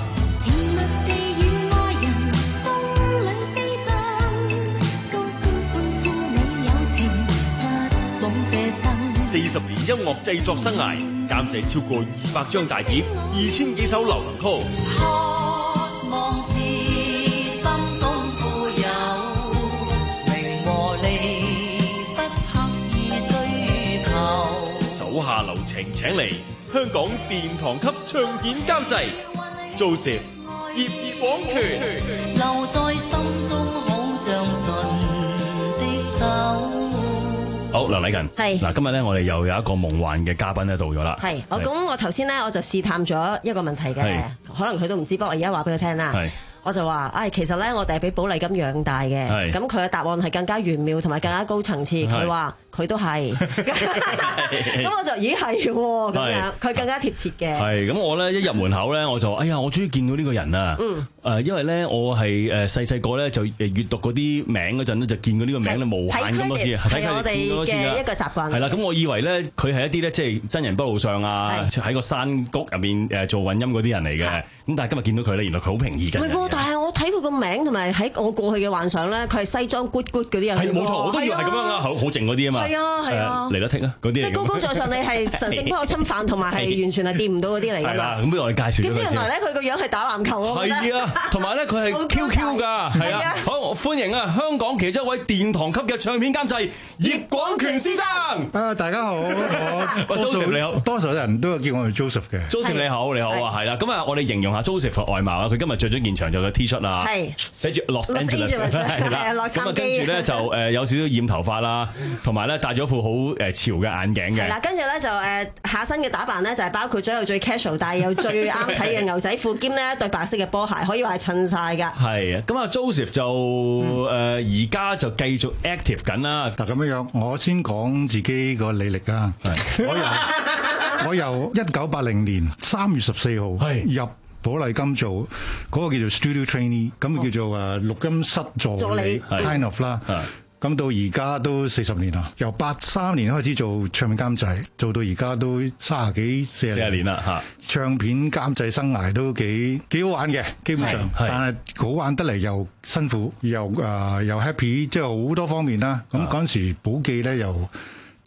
四十年音樂製作生涯，監製超過二百張大碟，二千幾首流行曲。 渴望是心中富有，名和利不刻意追求。 手下留情，請嚟香港殿堂級唱片監製 Joseph 葉葉廣權， 留在心中好像神的手。 好，梁禮勤，係嗱，今日咧我哋又有一個夢幻嘅嘉賓咧到咗啦。 係，我咁我頭先咧我就試探咗一個問題嘅，可能佢都唔知，不過我而家話俾佢聽啦。我就話，唉、哎，其實咧我哋係俾寶麗金養大嘅，咁佢嘅答案係更加玄妙同埋更加高層次。佢話佢都係，咁我就咦係喎，咁樣佢更加貼切嘅。 係，咁我咧一入門口咧，我就哎呀，我終於見到呢個人啊！嗯，誒，因為咧我係誒細細個咧就誒閱讀嗰啲名嗰陣咧，就見過呢個名咧無限咁多次， 係我哋嘅一個習慣。 係啦，咁我以為咧佢係一啲咧即係真人不露相啊，喺個山谷入面誒做混音嗰啲人嚟嘅。咁但係今日見到佢咧，原來佢好平易近人。 但係我睇佢個名同埋喺我過去嘅幻想咧，佢係西裝 good good 嗰啲人。 係冇錯，我都以為係咁樣啊，好好靜嗰啲啊嘛。 係啊係啊， 嚟得剔啊嗰啲。 即係高高在上，你係神聖不可侵犯，同埋係完全係掂唔到嗰啲嚟㗎嘛。 係啦，咁不如我哋介紹。 點知原來咧佢個樣係打籃球咯。 係啊，同埋咧佢係 Q Q 㗎，係啊。好，歡迎啊香港其中一位殿堂級嘅唱片監製葉廣權先生。 啊，大家好，我 Joseph 你好， 多數人都叫我係 Joseph 嘅。 Joseph 你好，你好啊，係啦。咁啊，我哋形容下 Joseph 嘅外貌啊，佢今日着咗件長袖嘅 T 恤啊，寫住 Los Angeles 係啦。咁啊，跟住咧就誒有少少染頭髮啦，同埋咧戴咗副好誒潮嘅眼鏡嘅。 係啦，跟住咧就誒下身嘅打扮咧就係包括咗有最 casual，但係又最啱睇嘅牛仔褲兼呢一對白色嘅波鞋，可以話係襯晒㗎。係啊，咁啊 Joseph 就誒而家就繼續 active 緊啦。 嗱咁樣樣，我先講自己個履歷啊。我由我由一九八零年三月十四號入寶麗金做嗰個叫做 studio trainee， 咁叫做誒錄音室助理 kind of 啦。咁到而家都四十年啦，由八三年開始做唱片監製，做到而家都三十幾四十年啦嚇。唱片監製生涯都幾幾好玩嘅，基本上，但係好玩得嚟又辛苦，又誒、呃、又 happy，即係好多方面啦。咁嗰陣時寶記咧又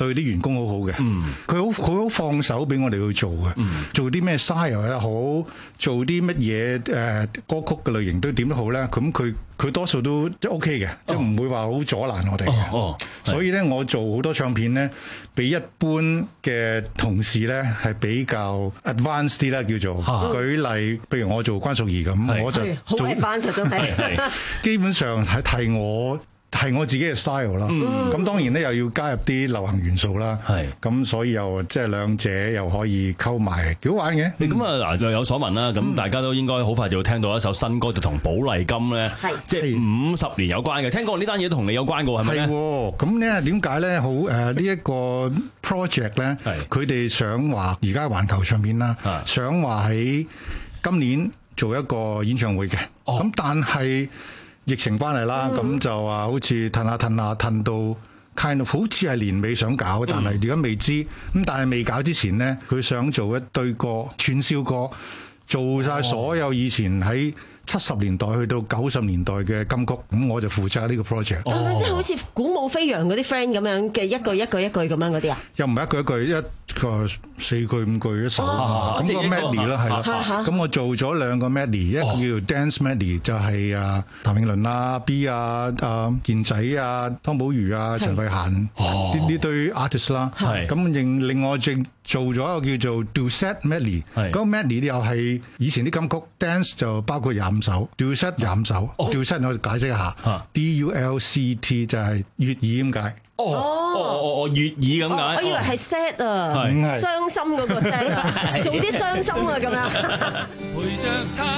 對啲員工好好嘅，佢好佢好放手俾我哋去做嘅，嗯、做啲咩 style 又好，做啲乜嘢誒歌曲嘅類型都點都好咧，咁佢佢多數都即係 OK 嘅，即係唔會話好阻攔我哋嘅。哦哦、所以咧，我做好多唱片咧，比一般嘅同事咧係比較 advanced 啲啦，叫做。啊、舉例，譬如我做關淑怡咁，我就好 advanced 真係。 基本上係睇我。係我自己嘅 style 啦，咁、嗯、當然咧又要加入啲流行元素啦，咁、嗯、所以又即係兩者又可以溝埋，幾好玩嘅。咁啊嗱，略有所聞啦，咁、嗯、大家都應該好快就會聽到一首新歌，就同寶麗金咧，即係五十年有關嘅。聽講呢單嘢都同你有關嘅係咪咧？係，咁咧點解咧？好誒，呢一個 project 咧，佢哋想話而家環球唱片啦，想話喺今年做一個演唱會嘅，咁、哦、但係。疫情關係啦，咁、嗯、就話好似褪下褪下褪到 kind of 好似係年尾想搞，但係而家未知。咁但係未搞之前呢，佢想做一堆歌串燒歌，做晒所有以前喺七十年代去到九十年代嘅金曲，咁我就負責呢個 project。 哦、即係好似鼓舞飛揚嗰啲 friend 咁樣嘅一句一句一句咁樣嗰啲啊？又唔係一句一句一個四句五句一首，咁、哦、個 medley 啦，係啦。咁我做咗兩個 medley，一個叫 dance medley，就係啊譚詠麟啊 B 啊啊健仔啊湯寶如啊陳慧嫻呢呢堆 artist 啦。咁另另外正做咗一個叫做 Duet medley，嗰個 medley 又係以前啲金曲 dance 就包括廿五首 Duet 廿五首 Duet 我解釋一下 D U L C T 就係粵語咁解。哦哦哦哦，粵語咁解。我以為係 sad 啊，傷心嗰個 sad 啊，做啲傷心啊咁樣。陪着他，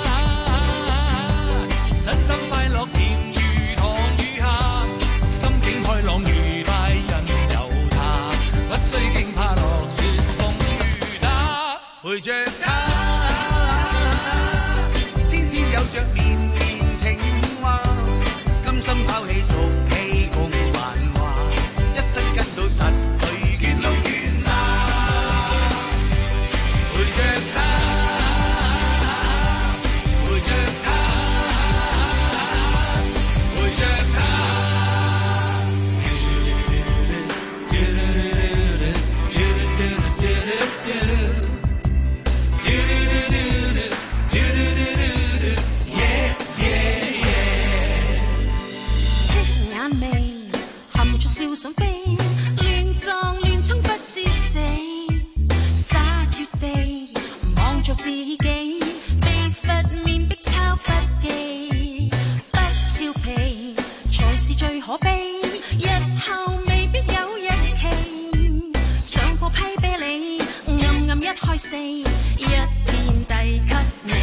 身心快樂甜如糖與蝦，心境開朗愉快任由他，不需驚怕落雪風雨打。陪着他，天天有着綿綿情話，甘心拋棄俗氣共繁華，一生跟到實去沿路遠啊！陪着他，陪着他，陪着他。笑想飛，亂撞亂衝不知死，灑脫地望着自己，被罰面壁抄筆記，不俏皮才是最可悲，日後未必有日期，上課批啤你，暗暗一開四，一片遞給你。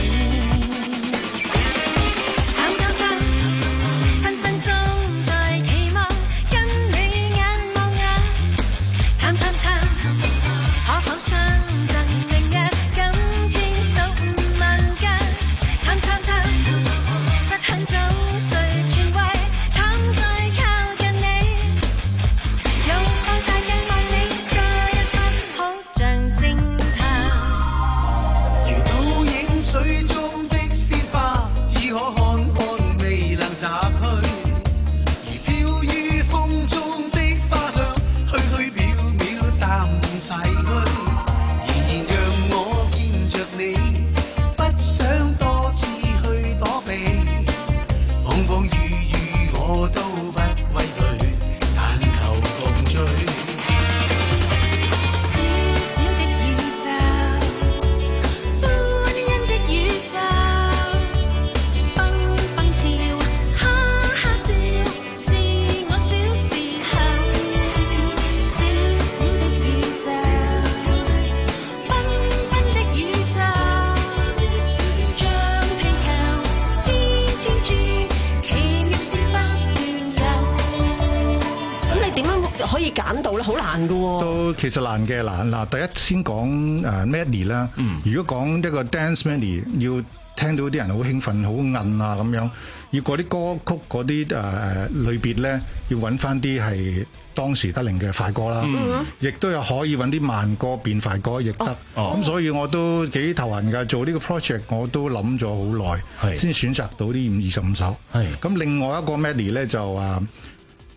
其實難嘅難嗱，第一先講誒 medley 啦。如果講一個 dance medley，要聽到啲人好興奮、好韌啊咁樣，要嗰啲歌曲嗰啲誒類別咧，要揾翻啲係當時得令嘅快歌啦。亦、嗯、都有可以揾啲慢歌變快歌，亦得。咁、哦、所以我都幾頭痕㗎。做呢個 project 我都諗咗好耐，先選擇到啲二十五首。咁另外一個 medley 咧就誒。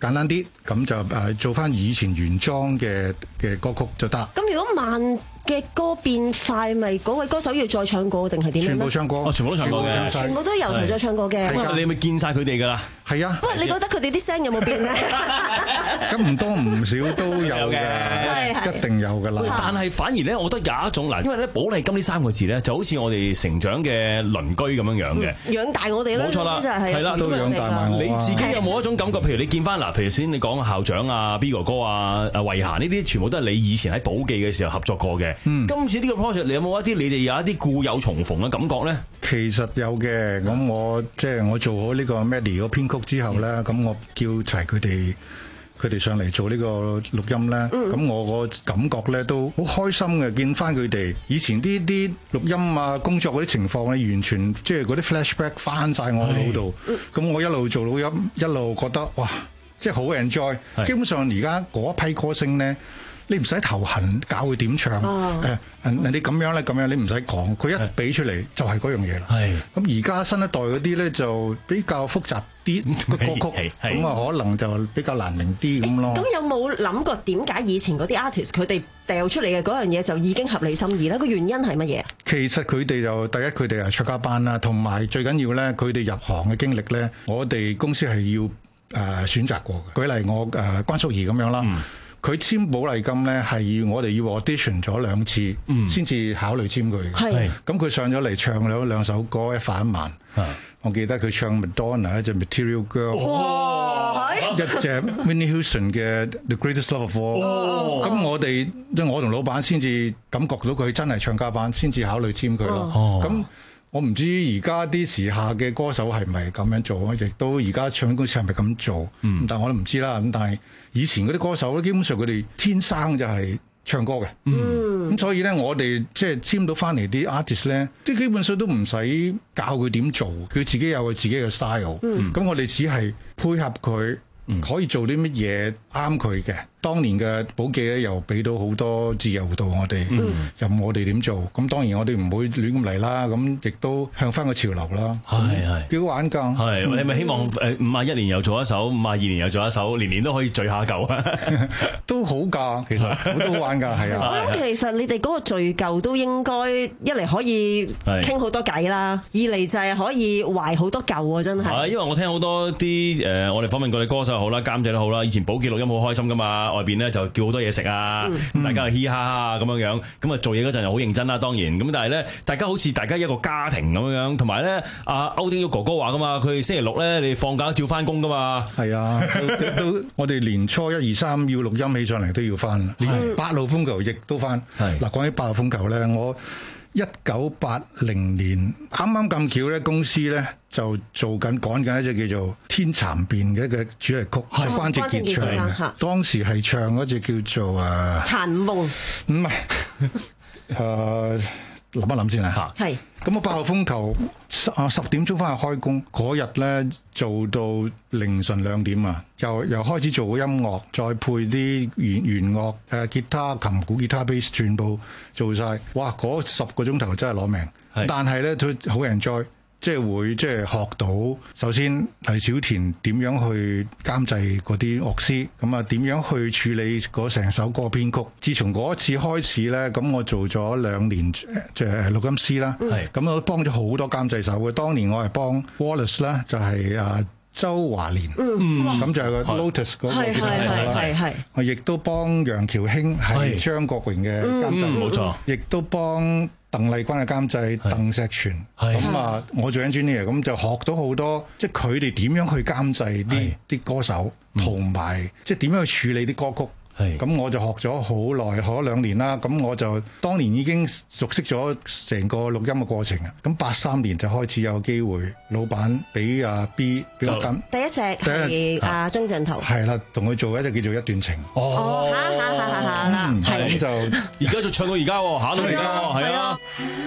簡單啲，咁就誒做翻以前原裝嘅嘅歌曲就得。 咁如果慢嘅歌變快，咪嗰位歌手要再唱過定係點樣？ 全部唱歌， 哦，全部都唱過嘅， 全部都由頭再唱過嘅。 咁你咪見晒佢哋㗎啦？ 係啊。 喂，你覺得佢哋啲聲有冇變咧？ 咁唔多唔少都有嘅，一定有㗎啦。 但係反而咧，我覺得有一種嗱，因為咧寶麗金呢三個字咧，就好似我哋成長嘅鄰居咁樣樣嘅， 養大我哋啦， 冇錯啦， 係啦， 都養大埋我。 你自己有冇一種感覺？譬如你見翻嗱，譬如先你講校長啊、B 哥哥啊、啊慧嫻呢啲，全部都係你以前喺寶記嘅時候合作過嘅。 嗯， 今次呢個 project，你有冇一啲你哋有一啲故友重逢嘅感覺咧？ 其實有嘅，咁我即係我做好呢個 Melody 個編曲之後咧，咁、嗯、我叫齊佢哋，佢哋上嚟做呢個錄音咧，咁、嗯、我個感覺咧都好開心嘅，見翻佢哋以前啲啲錄音啊、工作嗰啲情況咧，完全即係嗰啲 flashback 翻晒我腦度，咁我一路做錄音，一路覺得哇，即係好 enjoy。基本上而家嗰一批歌星咧，你唔使頭痕教佢點唱，誒、哦，人哋咁樣咧，咁樣你唔使講，佢一俾出嚟就係嗰樣嘢啦。係咁而家新一代嗰啲咧就比較複雜啲個歌曲，咁啊可能就比較難明啲咁咯。 咁有冇諗過點解以前嗰啲 artist 佢哋掉出嚟嘅嗰樣嘢就已經合你心意咧？個原因係乜嘢啊？ 其實佢哋就第一佢哋係卓家班啦，同埋最緊要咧佢哋入行嘅經歷咧，我哋公司係要誒、呃、選擇過嘅。舉例我誒、呃、關淑怡咁樣啦。嗯佢簽寶麗金咧，係要我哋要 audition 咗兩次，先至考慮簽佢。係，咁佢上咗嚟唱咗兩首歌，一快一慢。我記得佢唱 Madonna 一隻 Material Girl， 哇一隻 Whitney Houston 嘅 The Greatest Love of All。咁我哋即係我同老闆先至感覺到佢真係唱家班，先至考慮簽佢咯。咁我唔知而家啲時下嘅歌手係咪咁樣做，亦都而家唱片公司係咪咁做？嗯、但係我都唔知啦。咁但係以前嗰啲歌手咧，基本上佢哋天生就係唱歌嘅。咁、嗯、所以咧，我哋即係簽到翻嚟啲 artist 咧，即係基本上都唔使教佢點做，佢自己有佢自己嘅 style。咁、嗯、我哋只係配合佢，可以做啲乜嘢啱佢嘅。當年嘅寶記咧，又俾到好多自由度我哋，嗯、任我哋點做。咁當然我哋唔會亂咁嚟啦。咁亦都向翻個潮流啦。係係幾好玩㗎。係、嗯、你咪希望誒五啊一年又做一首，五啊二年又做一首，年年都可以聚下舊啊！都好㗎，其實好都好玩㗎，係啊。 我諗其實你哋嗰個聚舊都應該一嚟可以傾好多偈啦，二嚟就係可以懷好多舊啊！真係。係因為我聽好多啲誒、呃，我哋訪問過啲歌手又好啦，監製都好啦，以前寶記錄音好開心㗎嘛。外邊咧就叫好多嘢食啊，嗯、大家就嘻哈哈咁樣樣，咁啊做嘢嗰陣又好認真啦，當然咁，但係咧大家好似大家一個家庭咁樣樣，同埋咧阿歐丁玉哥哥話噶嘛，佢星期六咧你放假照翻工噶嘛，係啊，都，都我哋年初一二三要錄音起上嚟都要翻，連八號風球亦都翻。嗱，講起八號風球咧，我一九八零年啱啱咁巧咧，公司咧就做緊趕緊一隻叫做《天蠶變》嘅一個主題曲，係關正傑唱嘅。當時係唱嗰隻叫做誒《殘夢》，唔係誒諗一諗先啊。係咁啊！八號風球啊，十點鐘翻去開工嗰日咧，做到凌晨兩點啊！又又開始做個音樂，再配啲弦弦樂誒，吉他、琴、鼓、吉他、bass 全部做晒。哇！嗰十個鐘頭真係攞命，但係咧佢好 enjoy。即係會即係學到，首先黎小田點樣去監製嗰啲樂師，咁啊點樣去處理嗰成首歌編曲。自從嗰一次開始咧，咁我做咗兩年即係錄音師啦，咁我幫咗好多監製手嘅。當年我係幫 Wallace 啦，就係啊周華年，咁、嗯、就係個 Lotus 嗰個編手啦。我亦都幫楊喬興係張國榮嘅監製，冇、嗯、錯，亦都幫鄧麗君嘅監製鄧石泉，咁啊，我做 engineer，咁就學到好多，即係佢哋點樣去監製啲啲歌手，同埋即係點樣去處理啲歌曲。咁我就學咗好耐，學咗兩年啦。咁我就當年已經熟悉咗成個錄音嘅過程啊。咁八三年就開始有機會，老闆俾阿 B 俾我跟第一隻係阿張振濤，係啦，同佢做一隻叫做一段情。哦，嚇嚇嚇嚇啦，係咁就而家就唱到而家喎，下到而家喎，係啊。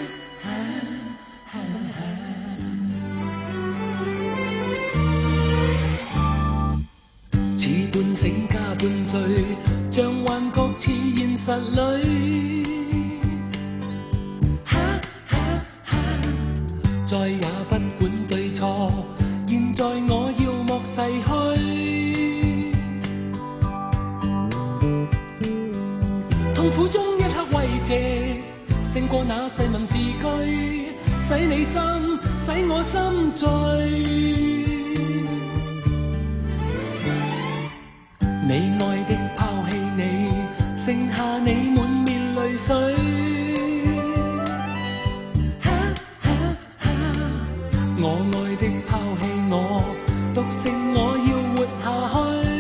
似半醒加半醉，像幻覺似現實裏，哈哈哈，再也不管對錯，現在我要莫逝去。 痛苦中一刻慰藉，勝過那世文字句，使你心，使我心醉。你愛的拋棄你，剩下你滿面淚水。我愛的拋棄我，獨剩我要活下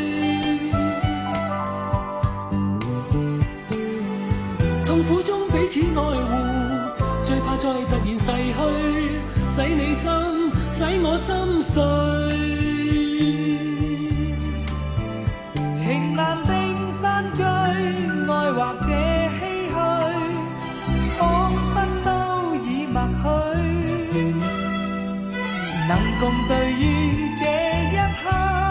去。痛苦中彼此愛護，最怕再突然逝去，使你心，使我心碎。情難定散聚，愛或者唏噓，彷彿都已默許，能共對於這一刻，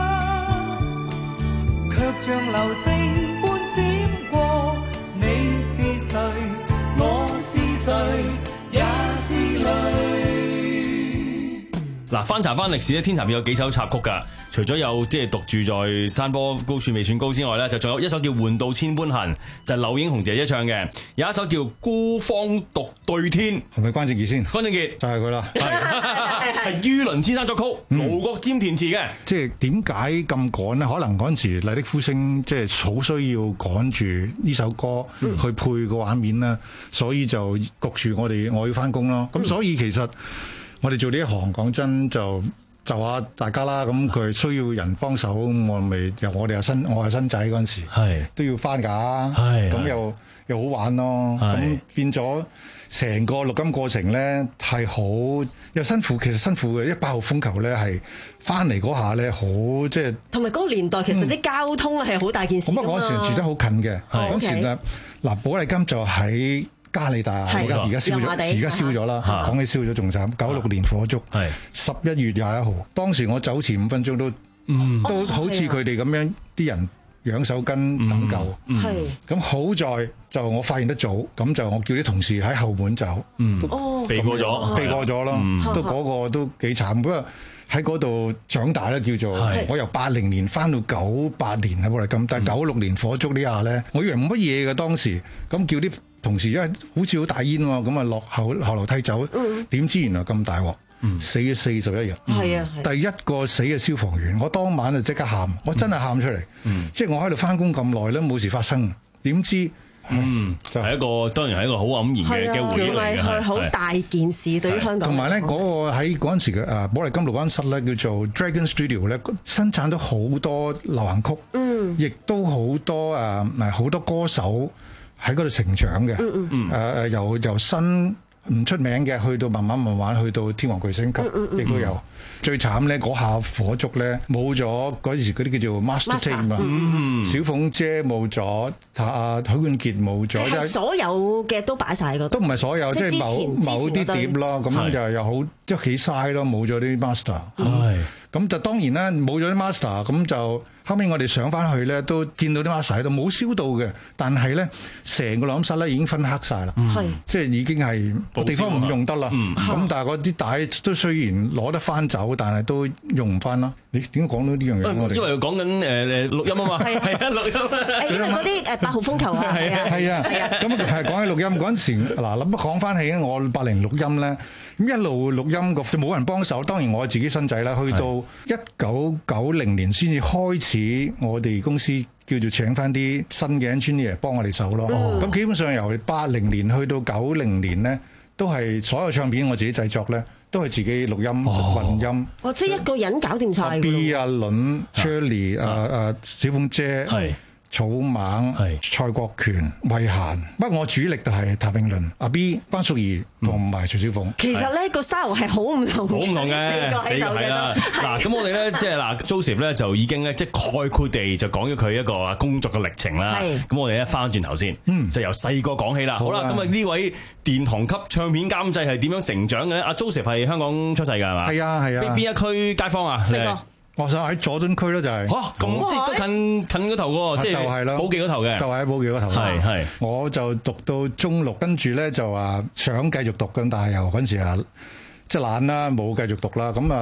卻像流星般閃過。你是誰？我是誰？也是淚。 嗱，翻查翻歷史咧，天壇有幾首插曲㗎。除咗有即係獨住在山坡高處未算高之外咧，就仲有一首叫《換到千般恨》，就係柳英紅姐姐唱嘅。有一首叫《孤芳獨對天》， 係咪關正傑先？ 關正傑就係佢啦， 係于倫先生作曲，盧國沾填詞嘅。 即係點解咁趕呢？可能嗰陣時麗的呼聲即係好需要趕住呢首歌去配個畫面啦，所以就焗住我哋我要翻工咯。咁所以其實我哋做呢一行講真就就下大家啦。咁佢需要人幫手，我咪又我哋又新我係新仔嗰陣時，都要翻㗎。咁又又好玩咯。咁變咗成個錄音過程咧係好又辛苦，其實辛苦嘅。一八號風球咧係翻嚟嗰下咧好即係， 同埋嗰個年代其實啲交通係好大件事㗎嘛。 咁啊嗰陣時住得好近嘅，嗰陣時咧嗱寶麗金就喺嘉利大廈，而家而家燒咗，而家燒咗啦。講起燒咗仲慘，九六年火燭，十一月廿一號，當時我走前五分鐘都、嗯、都好似佢哋咁樣，啲人養手巾等救。係咁好在就我發現得早，咁就我叫啲同事喺後門走， 嗯、 都避過咗， 避過咗咯。嗯、都嗰個都幾慘，不過喺嗰度長大咧，叫做我由八零年翻到九八年喺寶麗金，但係九六年火燭呢下咧，我以為冇乜嘢嘅當時，咁叫啲同事因為好似好大煙喎，咁啊落後後樓梯走，點、嗯、知原來咁大鑊，嗯、死咗四十一人。係啊，第一個死嘅消防員，我當晚就即刻喊，我真係喊出嚟。嗯、即係我喺度翻工咁耐咧，冇事發生，點知？ 嗯，就係一個當然係一個好黯然嘅嘅回憶嚟嘅， 係好大件事對於香港。 同埋咧，嗰個喺嗰陣時嘅誒寶麗金錄音室咧，叫做 Dragon Studio 咧，生產咗好多流行曲，嗯，亦都好多誒唔係好多歌手喺嗰度成長嘅，嗯嗯，誒誒由由新唔出名嘅，去到慢慢慢慢去到天王巨星級，亦都有。最慘咧，嗰下火燭咧，冇咗嗰時嗰啲叫做 master tape 啊，小鳳姐冇咗，阿許冠傑冇咗， 係所有嘅都擺晒嗰度， 都唔係所有，即係某某啲碟咯，咁就又好即係幾嘥咯，冇咗啲 master。係咁就當然啦，冇咗啲 master，咁就後尾我哋上翻去咧，都見到啲 master 喺度冇燒到嘅，但係咧成個錄音室咧已經燻黑晒啦，係即係已經係個地方唔用得啦。咁但係嗰啲帶都雖然攞得翻走，但係都用唔翻啦。你點解講到呢樣嘢？我哋因為講緊誒誒錄音啊嘛，係啊錄音， 因為嗰啲誒八號風球啊，係啊係啊，咁係講起錄音嗰陣時，嗱諗講翻起我八零錄音咧，咁一路錄音個冇人幫手，當然我自己新仔啦，去到一九九零年先至開始，我哋公司叫做請翻啲新嘅 engineer 幫我哋手咯。咁、哦、基本上由八零年去到九零年咧，都係所有唱片我自己製作咧，都係自己錄音、混音。 哦，即係一個人搞掂晒。 B 啊、倫、Shirley、啊啊小鳳姐。草蜢、蔡國權、慧嫻，不過我主力就係譚詠麟、阿 B、關淑怡同埋徐小鳳。 其實咧個 style 係好唔同， 好唔同嘅，四個係啦。嗱，咁我哋咧即係嗱 Joseph 咧就已經咧即係概括地就講咗佢一個工作嘅歷程啦。咁我哋咧翻轉頭先，就由細個講起啦。好啦，咁啊呢位殿堂級唱片監製係點樣成長嘅咧？阿 Joseph 係香港出世㗎係嘛？ 係啊係啊。 邊邊一區街坊啊？ 四個。我想喺佐敦區咯，就係嚇咁即係都近近嗰頭喎，即係就係咯， 寶記嗰頭嘅， 就係喺寶記嗰頭。係係，我就讀到中六，跟住咧就話想繼續讀咁，但係又嗰陣時啊，即係懶啦，冇繼續讀啦。咁啊，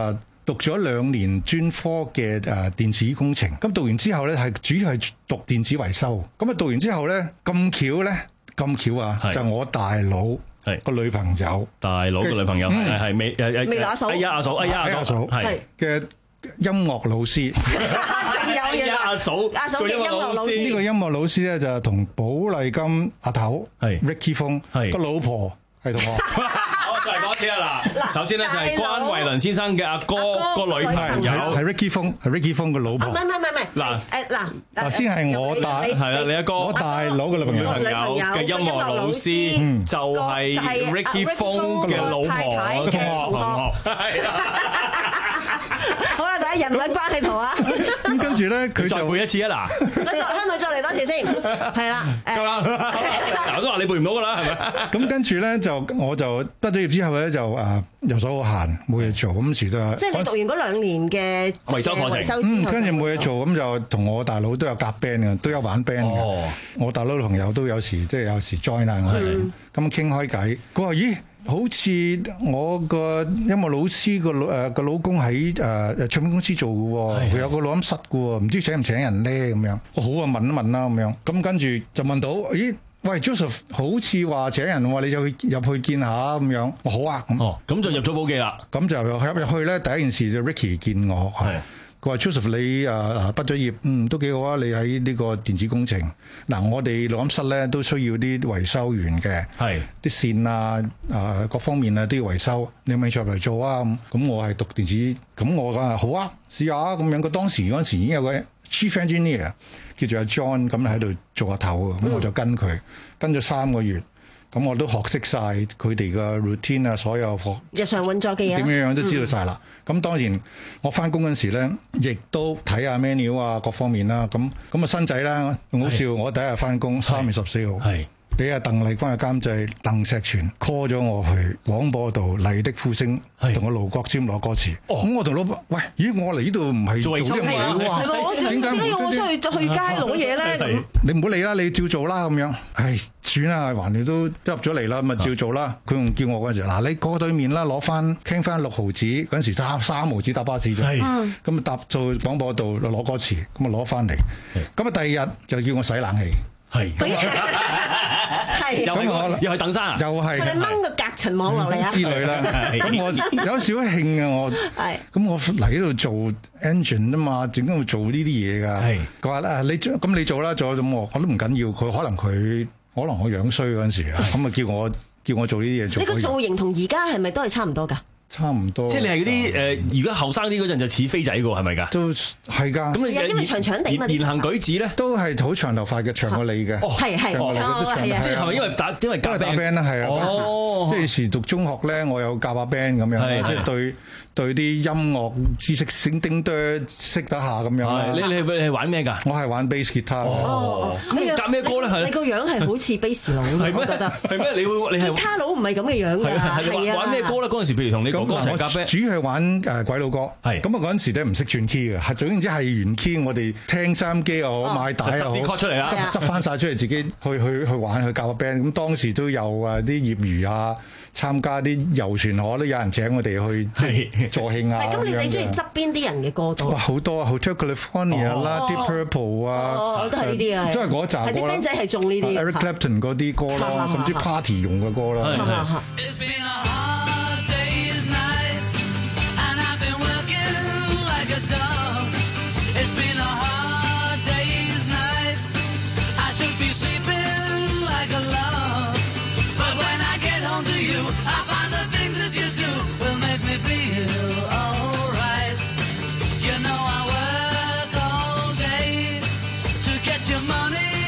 讀咗兩年專科嘅誒電子工程。咁讀完之後咧，係主要係讀電子維修。咁啊讀完之後咧，咁巧咧，咁巧啊，就係我大佬個女朋友， 大佬嘅女朋友係係未誒未阿嫂， 哎呀阿嫂，哎呀阿嫂，係嘅音樂老師。 仲有嘢啦， 阿嫂， 阿嫂嘅音樂老師。 呢個音樂老師咧就係同寶麗金阿頭係 Ricky Fung 個老婆係同學。 好，再嚟講一次啊嗱，首先咧就係關惠倫先生嘅阿哥個女朋友， 係 Ricky Fung，係 Ricky Fung 個老婆。 唔係唔係唔係， 嗱誒嗱， 嗱先係我大係啦，你阿哥我大佬嘅女朋友嘅音樂老師就係 Ricky Fung 嘅老婆嘅同學，係啦。 好啦，第一人物關係圖啊！ 咁跟住咧，佢再背一次啊嗱， 我再可唔可以再嚟多次先？係啦， 夠啦，嗱都話你背唔到噶啦，係咪？ 咁跟住咧就我就畢咗業之後咧就誒游手好閒，冇嘢做，咁時都係即係你讀完嗰兩年嘅維修課程， 嗯，跟住冇嘢做，咁就同我大佬都有夾 band 嘅，都有玩 band 嘅。我大佬朋友都有時即係有時 join 下我哋，咁傾開偈，佢話咦？好似我個音樂老師個誒個老公喺誒唱片公司做嘅喎，佢有個錄音室嘅喎，唔知請唔請人咧咁樣。我好啊，問一問啦咁樣。咁跟住就問到，咦？喂 Joseph，好似話請人喎，你就去入去見下咁樣。我好啊，咁。 哦，咁就入咗寶記啦。 咁就入入去咧，第一件事就 Ricky 見我。係。佢話 Joseph 你誒誒畢咗業，嗯都幾好啊！你喺呢個電子工程，嗱我哋錄音室咧都需要啲維修員嘅，係啲線啊誒各方面啊都要維修，你有冇興趣嚟做啊？咁咁我係讀電子，咁我話好啊，試下咁樣。佢當時嗰陣時已經有個 Chief Engineer 叫做阿 John 咁喺度做下頭，咁我就跟佢跟咗三個月。咁我都學識晒佢哋嘅 routine 啊，所有學日常運作嘅嘢， 點樣樣都知道晒啦。咁、嗯、當然我翻工嗰陣時咧，亦都睇下 menu 啊，各方面啦。咁咁啊新仔啦，好笑！我第一日翻工，三月十四號，俾阿鄧麗君嘅監製鄧石全 call 咗我去廣播道麗的呼聲，同我盧國沾攞歌詞。咁我同老闆，喂，咦？我嚟呢度唔係做呢樣嘢喎， 點解要我出去去街攞嘢咧？ 你唔好理啦，你照做啦咁樣。唉，算啦，橫掂都入咗嚟啦，咪照做啦。佢仲叫我嗰陣時，嗱你過對面啦，攞翻傾翻六毫子嗰陣時，揸三毫子搭巴士啫。咁啊搭到廣播道攞歌詞，咁啊攞翻嚟。咁啊第二日就叫我洗冷氣。係。 係， 又係又係鄧生啊， 又係佢哋掹個隔塵網落嚟啊之類啦。咁我有少少興啊，我係咁我嚟呢度做 engine 啊嘛，點解會做呢啲嘢㗎？係佢話咧，你咁你做啦，做咁我我都唔緊要。佢可能佢可能我樣衰嗰陣時啊，咁啊叫我叫我做呢啲嘢做。 你個造型同而家係咪都係差唔多㗎？ 差唔多， 即係你係嗰啲誒，而家後生啲嗰陣就似飛仔嘅喎，係咪㗎？ 都係㗎。 咁你因為長長地嘛， 言行舉止咧都係好長頭髮嘅，長過你嘅。 哦，係係， 長過你都長。 即係係咪因為打因為夾 band 啦？係啊。哦。即係時讀中學咧，我有夾下 band 咁樣，即係對對啲音樂知識醒叮噹識得下咁樣。 你你你係玩咩㗎？ 我係玩 bass guitar。 哦。咁你夾咩歌咧？係。 你個樣係好似 bass 佬，我覺得。 係咩？你會你係 guitar 佬唔係咁嘅樣㗎。 係啊。玩咩歌咧？嗰陣時譬如同你講嗰陣夾 band。 主要係玩誒鬼佬歌，係咁啊！嗰陣時咧唔識轉 key 嘅，係總言之係原 key，我哋聽收音機又好，買帶又好， 執啲 chord 出嚟啦， 執翻晒出嚟，自己去去去玩去教個 band。咁當時都有啊啲業餘啊，參加啲遊船河都有人請我哋去即係助興啊。 咁你你中意執邊啲人嘅歌多？ 哇！好多啊 Hotel California 啦，Deep Purple 啊， 都係呢啲啊， 都係嗰扎歌啦。 啲 band 仔係中呢啲 Eric Clapton 嗰啲歌啦，咁啲 party 用嘅歌啦。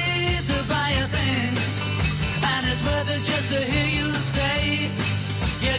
Yeah.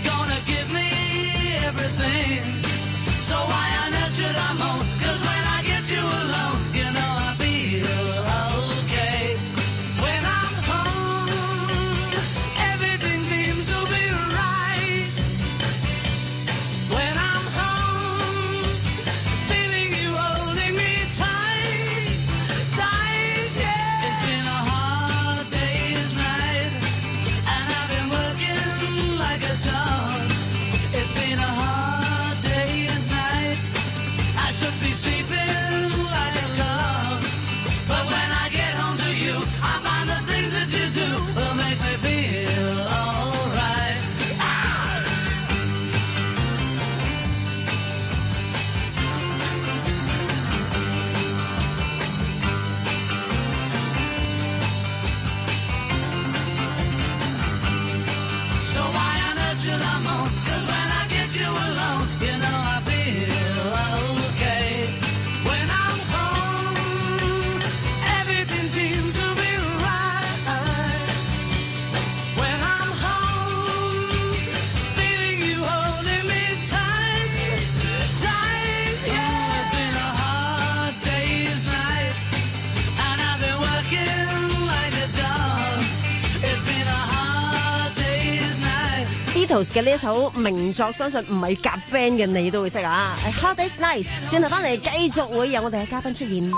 Beatles 嘅呢一首名作，相信唔係夾 band 嘅你都會識啊。係 Hard Day's Night， 轉頭翻嚟繼續會有我哋嘅嘉賓出現。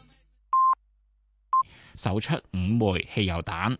首出五枚汽油彈。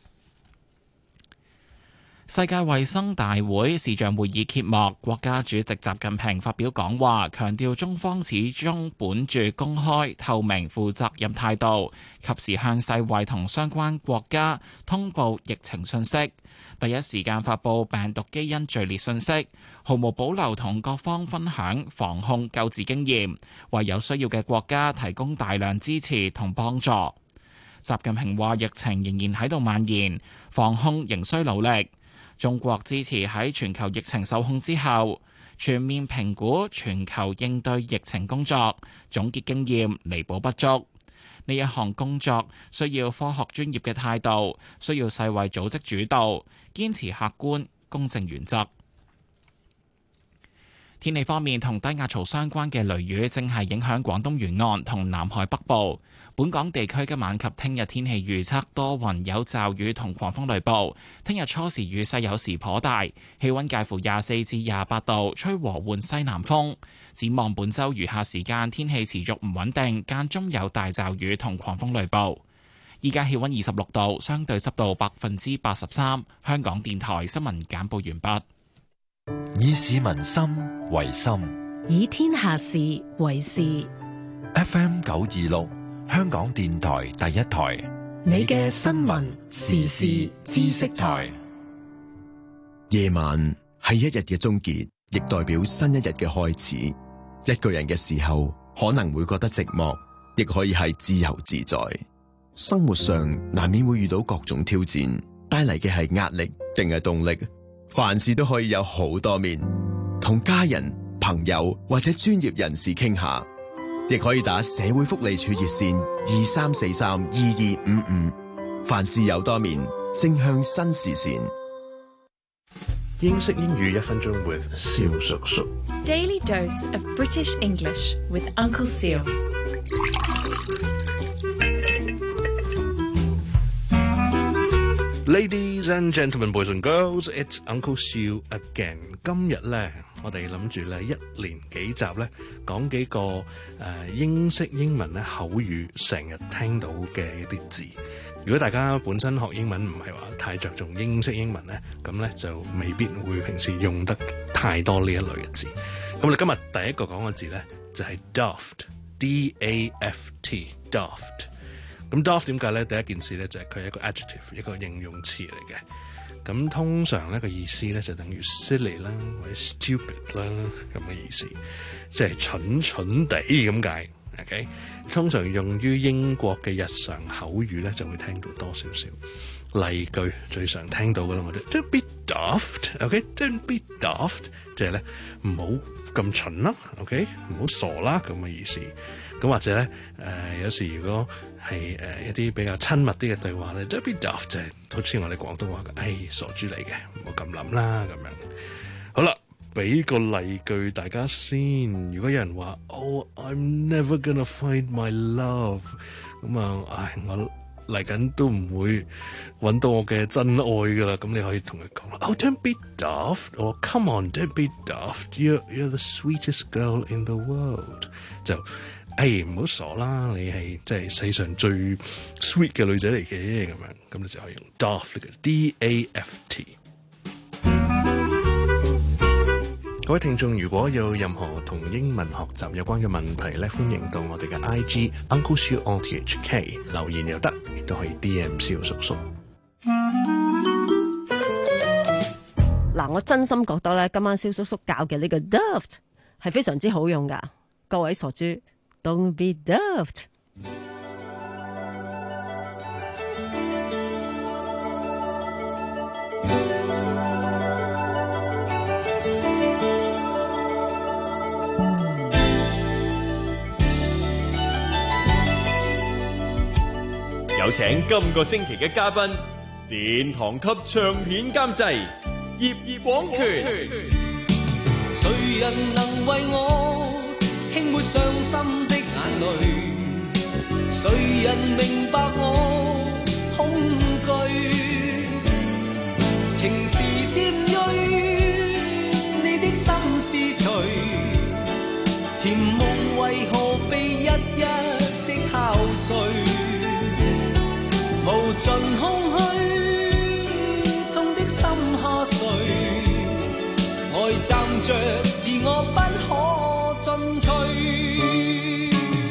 世界衛生大會視像會議揭幕，國家主席習近平發表講話，強調中方始終本住公開、透明、負責任態度，及時向世衛同相關國家通報疫情信息，第一時間發布病毒基因序列信息，毫無保留同各方分享防控救治經驗，為有需要嘅國家提供大量支持同幫助。習近平話：疫情仍然喺度蔓延，防控仍需努力。中國支持喺全球疫情受控之後，全面評估全球應對疫情工作，總結經驗，彌補不足。呢一項工作需要科學專業嘅態度，需要世衛組織主導，堅持客觀公正原則。天氣方面，同低壓槽相關嘅雷雨正係影響廣東沿岸同南海北部。本港地區今晚及聽日天氣預測多雲有驟雨同狂風雷暴，聽日初時雨勢有時頗大，氣溫介乎廿四至廿八度，吹和緩西南風。展望本週餘下時間天氣持續唔穩定，間中有大驟雨同狂風雷暴。依家氣溫二十六度，相對濕度百分之八十三。香港電台新聞簡報完畢。 以市民心為心， 以天下事為事。 F M 九二六。香港電台第一台， 你嘅新聞時事知識台。 夜晚係一日嘅終結，亦代表新一日嘅開始。一個人嘅時候，可能會覺得寂寞，亦可以係自由自在。生活上難免會遇到各種挑戰，帶嚟嘅係壓力定係動力？凡事都可以有好多面，同家人、朋友或者專業人士傾下。亦可以打社會福利署熱線二三四三二二五五，凡事有多面，正向新視線。 英式英語一分鐘 with 蕭叔叔。 Daily dose of British English with Uncle Seal。 Ladies and gentlemen, boys and girls, it's Uncle Seal again。今日咧，我哋諗住咧一連幾集咧講幾個誒、呃、英式英文咧口語成日聽到嘅一啲字。如果大家本身學英文唔係話太着重英式英文咧，咁咧就未必會平時用得太多呢一類嘅字。咁我哋今日第一個講嘅字咧就係、是、daft，D A F T，daft。咁 daft 點解咧？第一件事咧就係佢係一個 adjective， 一個形容詞嚟嘅。咁通常咧個意思咧就等於 silly 啦，或者 stupid 啦咁嘅意思，即係蠢蠢地咁解。OK， 通常用於英國嘅日常口語咧就會聽到多少少。例句最常聽到嘅啦，我哋 Don't be daft，OK，Don't be daft， 即係咧唔好咁蠢啦 ，OK， 唔好傻啦咁嘅意思。咁或者咧，誒、呃、有時如果係誒、呃、一啲比較親密啲嘅對話咧 ，Don't be daft 就係好似我哋廣東話嘅，誒、哎、傻豬嚟嘅，唔好咁諗啦咁樣。好啦，俾個例句大家先。如果有人話 Oh I'm never gonna find my love， 咁啊，唉我嚟緊都唔會揾到我嘅真愛噶啦。咁你可以同佢講啦 Oh don't be daft， or Come on don't be daft，You're you're the sweetest girl in the world。就誒唔好傻啦，你係即係世上最 sweet 嘅女仔嚟嘅咁樣，咁你就可以用 daft 嘅 D A F T。各位聽眾，如果有任何同英文學習有關嘅問題咧，歡迎到我哋嘅 I G Uncle Siu O T H K 留言又得，亦都可以 D M 蕭叔叔。 嗱，我真心覺得咧，今晚蕭叔叔教嘅呢個 daft 係非常之好用噶，各位傻豬 ，Don't be daft。 有請今個星期嘅嘉賓，殿堂級唱片監製葉廣權。 誰人能為我輕抹傷心的眼淚？誰人明白我恐懼？情是尖銳。 盡空虛，痛的心下垂，愛站着是我不可進退。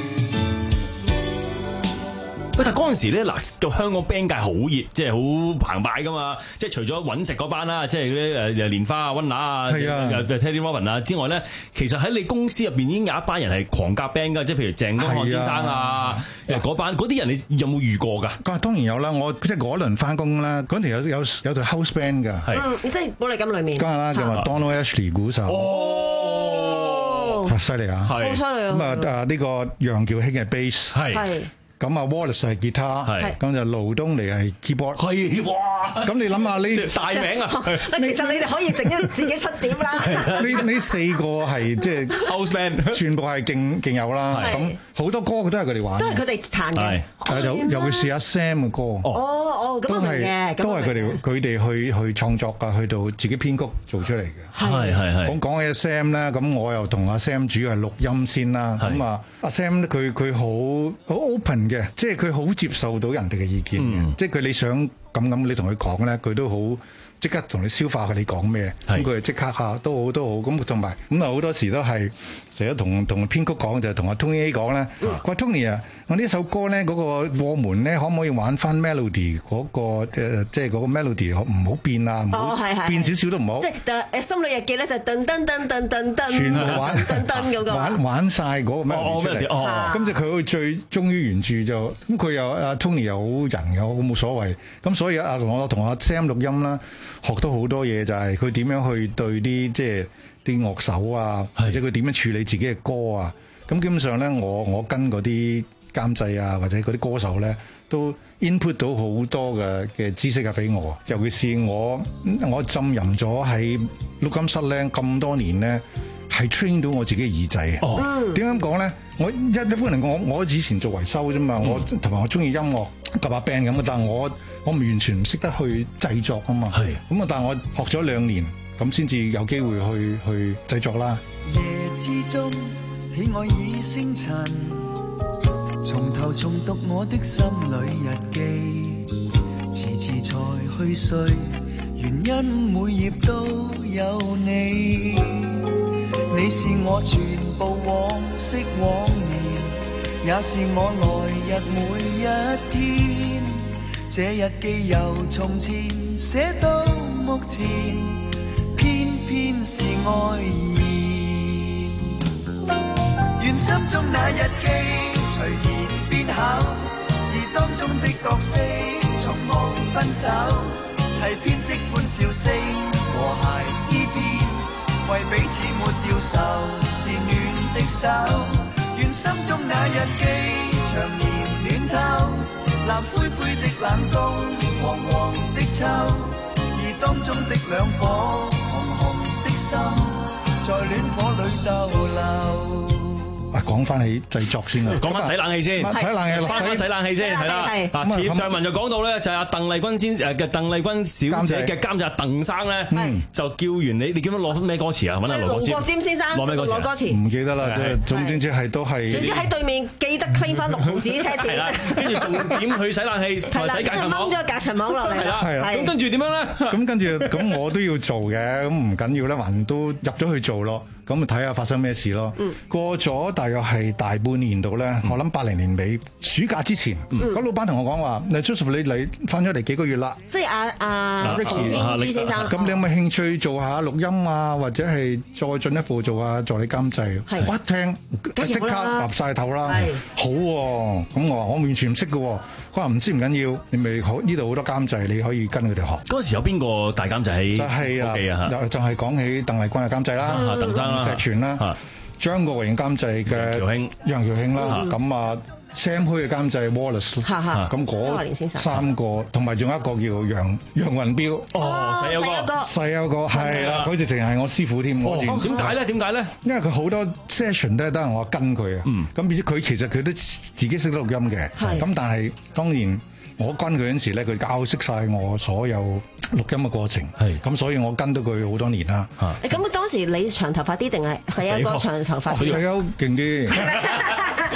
喂，但嗰陣時咧，嗱個香港 band 界好熱，即係好澎湃噶嘛。即係除咗揾食嗰班啦，即係嗰啲誒誒蓮花啊、溫拿啊、 係啊、 Teddy Robin 啊之外咧，其實喺你公司入邊已經有一班人係狂夾 band 噶，即係譬如鄭東漢先生啊，嗰班嗰啲人你有冇遇過㗎？ 咁當然有啦，我即係嗰輪翻工啦，嗰陣有有有隊 house band 㗎， 嗯，即係寶麗金裏面。 梗係啦，叫話 Donald Ashley 鼓手。哦，犀利啊！ 好犀利啊！ 咁啊啊呢個楊兆興嘅 bass 係。 咁啊 Wallace 係吉他，咁就盧東尼係 keyboard， 係哇！ 咁你諗下呢大名啊！ 其實你哋可以整一自己出碟啦。 呢呢四個係即係 house band， 全部係勁勁有啦。咁好多歌佢都係佢哋玩， 都係佢哋彈嘅。 尤尤其是阿 Sam 嘅歌， 哦哦，咁我明嘅， 都係佢哋佢哋去去創作㗎，去到自己編曲做出嚟嘅。 係係係。 講講起阿 Sam 咧，咁我又同阿 Sam 主要係錄音先啦。咁啊，阿 Sam 咧佢佢好好 open 嘅，即係佢好接受到人哋嘅意見嘅。嗯、即係佢你想咁咁，你同佢講咧，佢都好即刻同你消化佢你講咩。咁佢就即刻嚇都好都好。咁同埋咁啊好多時都係成日同同編曲講，就係同阿 Tony A 講咧。佢話 Tony 啊，我呢首歌咧嗰個和門咧，可唔可以玩翻 melody 嗰個誒，即係嗰個 melody 唔好變啊，唔好變少少都唔好。 即係誒心裏日記咧就噔噔噔噔噔噔， 全部玩噔噔咁個玩玩曬嗰個 melody 出嚟。咁就佢最忠於原著就咁，佢又阿 Tony 又好人又好冇所謂。咁所以啊，我同阿 Sam 錄音啦，學到好多嘢，就係佢點樣去對啲即係啲樂手啊，或者佢點樣處理自己嘅歌啊。咁基本上咧，我我跟嗰啲監製啊，或者嗰啲歌手咧，都 input 到好多嘅嘅知識啊俾我。尤其是我我浸淫咗喺錄音室咧咁多年咧，係 train 到我自己嘅耳仔。哦，點樣講咧？我一一般嚟講，我我以前做維修啫嘛，我同埋我中意音樂夾下 band 咁，但係我我唔完全唔識得去製作啊嘛。係咁啊，但係我學咗兩年，咁先至有機會去去製作啦。 夜之中，喜愛已星塵，從頭重讀我的心裏日記，遲遲才去睡，原因每頁都有你。你是我全部往昔往年，也是我來日每一天。這日記由從前寫到目前，偏偏是愛意。願心中那日記隨然變厚，而當中的角色從無分手，齊編織歡笑聲和諧詩篇。為彼此沒掉愁，是暖的手。願心中那日記長年暖透，藍灰灰的冷冬，黃黃的秋，而當中的兩顆紅紅的心，在戀火裏逗留。 啊，講翻起製作先啦， 講翻洗冷氣先， 洗冷氣， 翻翻洗冷氣先，係啦。嗱，前上文就講到咧，就係阿鄧麗君先誒嘅鄧麗君小姐嘅監製鄧生咧，就叫完你，你點樣攞咩歌詞啊？揾阿羅國佔先生攞咩歌詞？ 攞歌詞唔記得啦，總之之係都係。 總之喺對面記得 claim 翻六毫子車錢。 係啦，跟住重點去洗冷氣，同埋洗隔塵網。 掹咗隔塵網落嚟。 係啦，係啦。 咁跟住點樣咧？ 咁跟住咁我都要做嘅，咁唔緊要啦，還都入咗去做咯。咁咪睇下發生咩事咯。嗯、過咗大約係大半年度咧，嗯、我諗八零年尾暑假之前，咁、嗯、老闆同我講話：嗱 Joseph 你嚟翻咗嚟幾個月啦。 即係阿阿 Ricky 先生。 咁你有冇興趣做下錄音啊？或者係再進一步做下助理監製？係。我一聽即刻岌晒頭啦。係。好喎、啊，咁我話我完全唔識嘅喎。佢話唔知唔緊要，你咪好呢度好多監製，你可以跟佢哋學。 嗰時有邊個大監製喺？ 就係啊，就係講起鄧麗君嘅監製啦，鄧生啦，石泉啦，張國榮監製嘅楊兆興啦，咁啊 Sam Hui 嘅監製 Wallace， 咁嗰三個，同埋仲有一個叫楊楊雲標， 哦，細友哥， 細友哥係啦，佢直情係我師傅添。 點解咧？點解咧？ 因為佢好多 session 都係得我跟佢啊，咁變咗佢其實佢都自己識得錄音嘅，咁但係當然。我跟佢嗰陣時咧，佢教識晒我所有錄音嘅過程，係咁，所以我跟到佢好多年啦。 咁當時你長頭髮啲定係細友哥長頭髮？ 細友勁啲，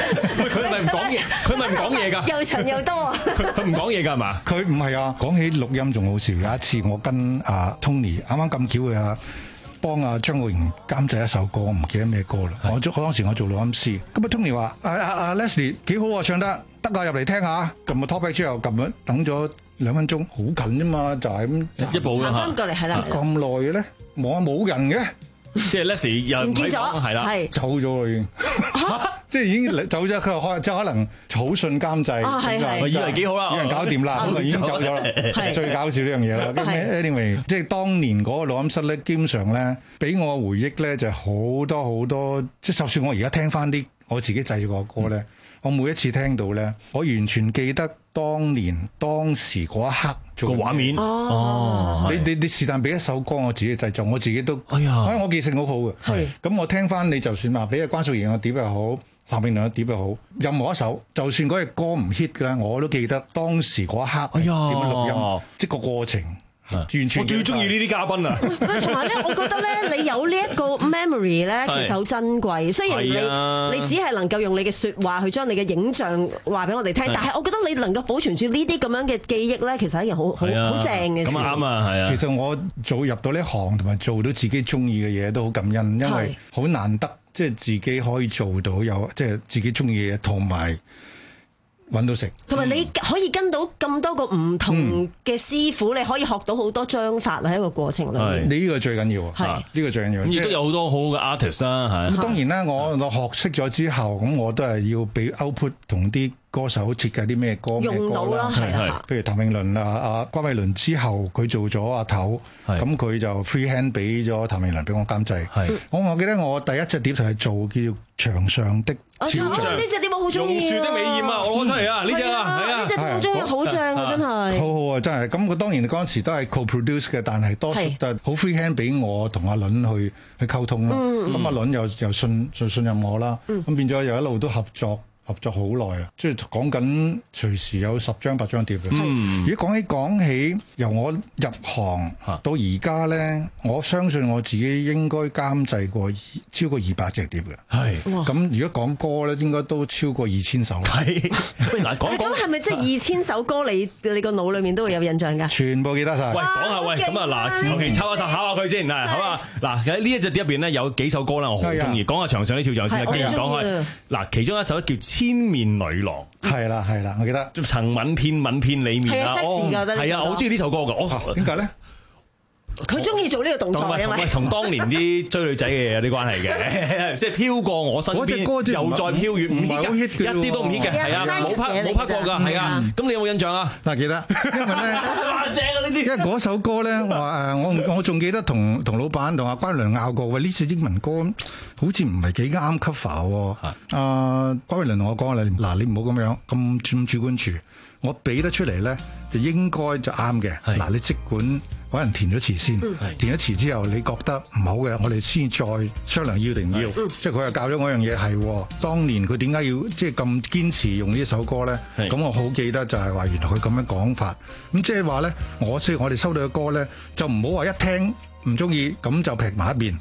佢咪唔講嘢？佢咪唔講嘢㗎？ 又長又多啊！ 佢唔講嘢㗎係嘛？ 佢唔係啊！講起錄音仲好笑，有一次我跟阿 Tony 啱啱咁巧嘅啊。幫阿張國榮監製一首歌，我唔記得咩歌啦。我做當時我做錄音師，咁啊 Tony 話：阿阿阿 Leslie 幾好啊，唱得得啊，入嚟聽下。撳個 topic 之後，撳咗等咗兩分鐘，好近啫嘛，就係咁一步啦嚇。 過嚟係啦。 咁耐嘅咧，望下冇人嘅， 即係 Leslie 又唔見咗， 係啦， 走咗啦已經。即係已經走咗，佢話開，即係可能好信監製， 啊係係， 以為幾好啦， 有人搞掂啦，咁啊已經走咗啦。最搞笑呢樣嘢啦。咁 anyway， 即係當年嗰個錄音室咧，基本上咧，俾我回憶咧就好多好多。即係就算我而家聽翻啲我自己製作嘅歌咧，我每一次聽到咧，我完全記得當年當時嗰一刻個畫面。 哦，你你你是但俾一首歌我自己製作，我自己都，哎呀，我記性好好嘅。係，咁我聽翻你就算話俾阿關淑怡嘅碟又好。譚詠麟嘅碟又好，任何一首，就算嗰隻歌唔 hit 嘅咧，我都記得當時嗰一刻點樣錄音，即係個過程，完全。我最中意呢啲嘉賓啊！ 同埋咧，我覺得咧，你有呢一個 memory 咧，其實好珍貴。雖然你你只係能夠用你嘅説話去將你嘅影像話俾我哋聽，但係我覺得你能夠保存住呢啲咁樣嘅記憶咧，其實係一件好好好正嘅事。 咁啱啊，係啊！ 其實我做入到呢行同埋做到自己中意嘅嘢都好感恩，因為好難得。即係自己可以做到有，即係自己中意嘅嘢，同埋揾到食。同埋你可以跟到咁多個唔同嘅師傅，嗯、你可以學到好多章法喺一個過程裏面。你呢個最緊要啊！呢個最緊要。 咁亦都有好多好好嘅 artist 啦，係。 咁當然啦，我我學識咗之後，咁我都係要俾 output 同啲歌手設計啲咩歌咩歌啦。係係。譬如譚詠麟啊、阿關偉倫之後，佢做咗阿頭。咁佢就 free hand 俾咗譚詠麟俾我監製。我我記得我第一隻碟就係做叫《牆上的肖像》。呢隻碟我好中意。榕樹的美艷啊！我攞出嚟啊！呢隻啊，係啊，呢隻碟我中意，好正啊！真係。好好啊，真係。咁佢當然嗰陣時都係 co-produce 嘅，但係多數都係好 free hand 俾我同阿倫去去溝通啦。咁阿倫又又信就信任我啦。咁變咗又一路都合作。合作好耐啊！即係講緊隨時有十張八張碟嘅。嗯，如果講起講起，由我入行到而家咧，我相信我自己應該監製過超過二百隻碟嘅。係。咁如果講歌咧，應該都超過二千首。係。嗱，講講。咁係咪即係二千首歌？你你個腦裡面都會有印象㗎？全部記得晒。喂，講下喂，咁啊嗱，求其抽一抽考下佢先嗱，好啊。嗱喺呢一隻碟入邊咧，有幾首歌咧，我好中意。講下牆上的肖像先。既然講開，嗱，其中一首叫千面女郎，係啦係啦，我記得曾吻遍吻遍你面啊，係啊，我好中意呢首歌噶，我點解咧？佢中意做呢個動作啊嘛，同當年啲追女仔嘅嘢有啲關係嘅，即係飄過我身邊，又再飄遠，唔 hit 嘅，一啲都唔 hit 嘅，係啊，冇拍冇拍過㗎，係啊，咁你有冇印象啊？嗱，記得，因為咧，正啊呢啲，因為嗰首歌咧，我誒我我仲記得同同老闆同阿關良拗過，喂，呢隻英文歌好似唔係幾啱 cover 喎。阿關偉倫同我講啦，嗱，你唔好咁樣咁咁主觀處，我俾得出嚟咧就應該就啱嘅。嗱，你即管揾人填咗詞先，填咗詞之後你覺得唔好嘅，我哋先再商量要定唔要。即係佢又教咗我樣嘢係，當年佢點解要即係咁堅持用呢首歌咧？咁我好記得就係話原來佢咁樣講法。咁即係話咧，我雖然我哋收到嘅歌咧，就唔好話一聽唔中意咁就劈埋一邊。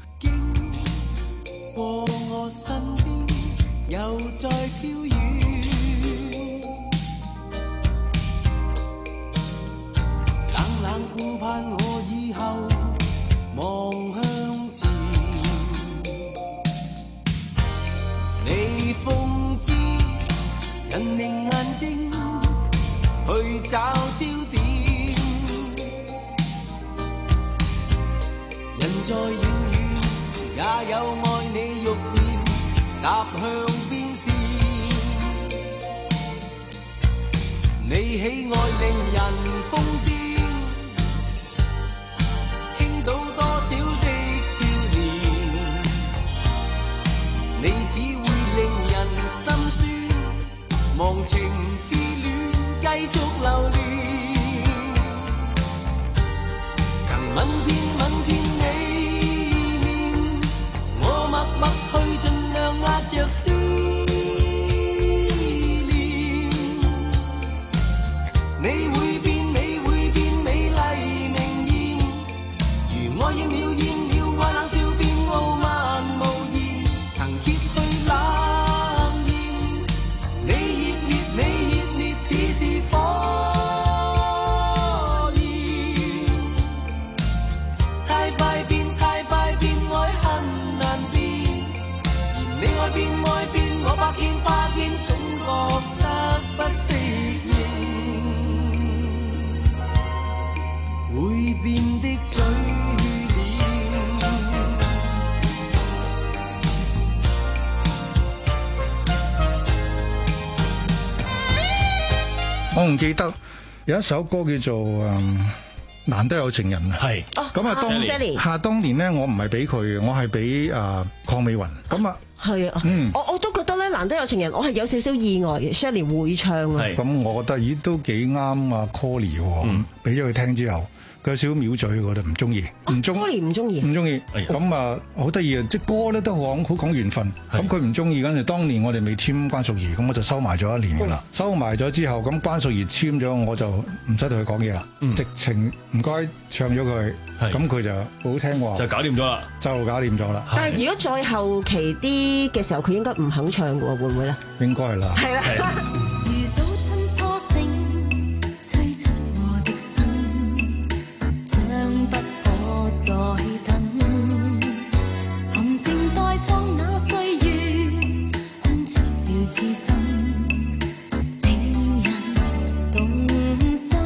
過我身邊又再飄遠，冷冷顧盼我以後望向前，你風知人令眼睛去找焦點，人在遠遠也有愛你欲念踏向邊線，你喜愛令人瘋癲，傾到多少的少年，你只會令人心酸，忘情之戀繼續留戀，曾吻遍吻遍你，默默去盡量壓着思念，你會變你會變美麗明豔，如愛應了厭了愛冷笑變傲慢無言，曾揭去冷豔， 仲記得有一首歌叫做誒、嗯、難得有情人啊， 係咁啊，當年嚇當年咧，我唔係俾佢嘅，我係俾誒鄺美雲咁啊。 係啊， 嗯， 我我都覺得咧，難得有情人，我係有少少意外嘅 Shirley 會唱啊。 咁我覺得咦都幾啱啊 Colly 喎，俾咗佢聽之後，佢有少少藐嘴，我覺得唔中意，唔中 Colly 唔中意， 唔中意。咁啊好得意啊，即係歌咧都講好講緣分。咁佢唔中意，跟住當年我哋未簽關淑儀，咁我就收埋咗一年㗎啦。收埋咗之後，咁關淑儀簽咗，我就唔使同佢講嘢啦，直情唔該唱咗佢。咁佢就好聽話， 就搞掂咗啦， 就搞掂咗啦。 但係如果再後期啲嘅時候，佢應該唔肯唱嘅喎，會唔會咧？ 應該係啦。 係啦。 如早春初醒，吹出我的心，將不可再等。含情待放那歲月，空出了痴心，令人動心。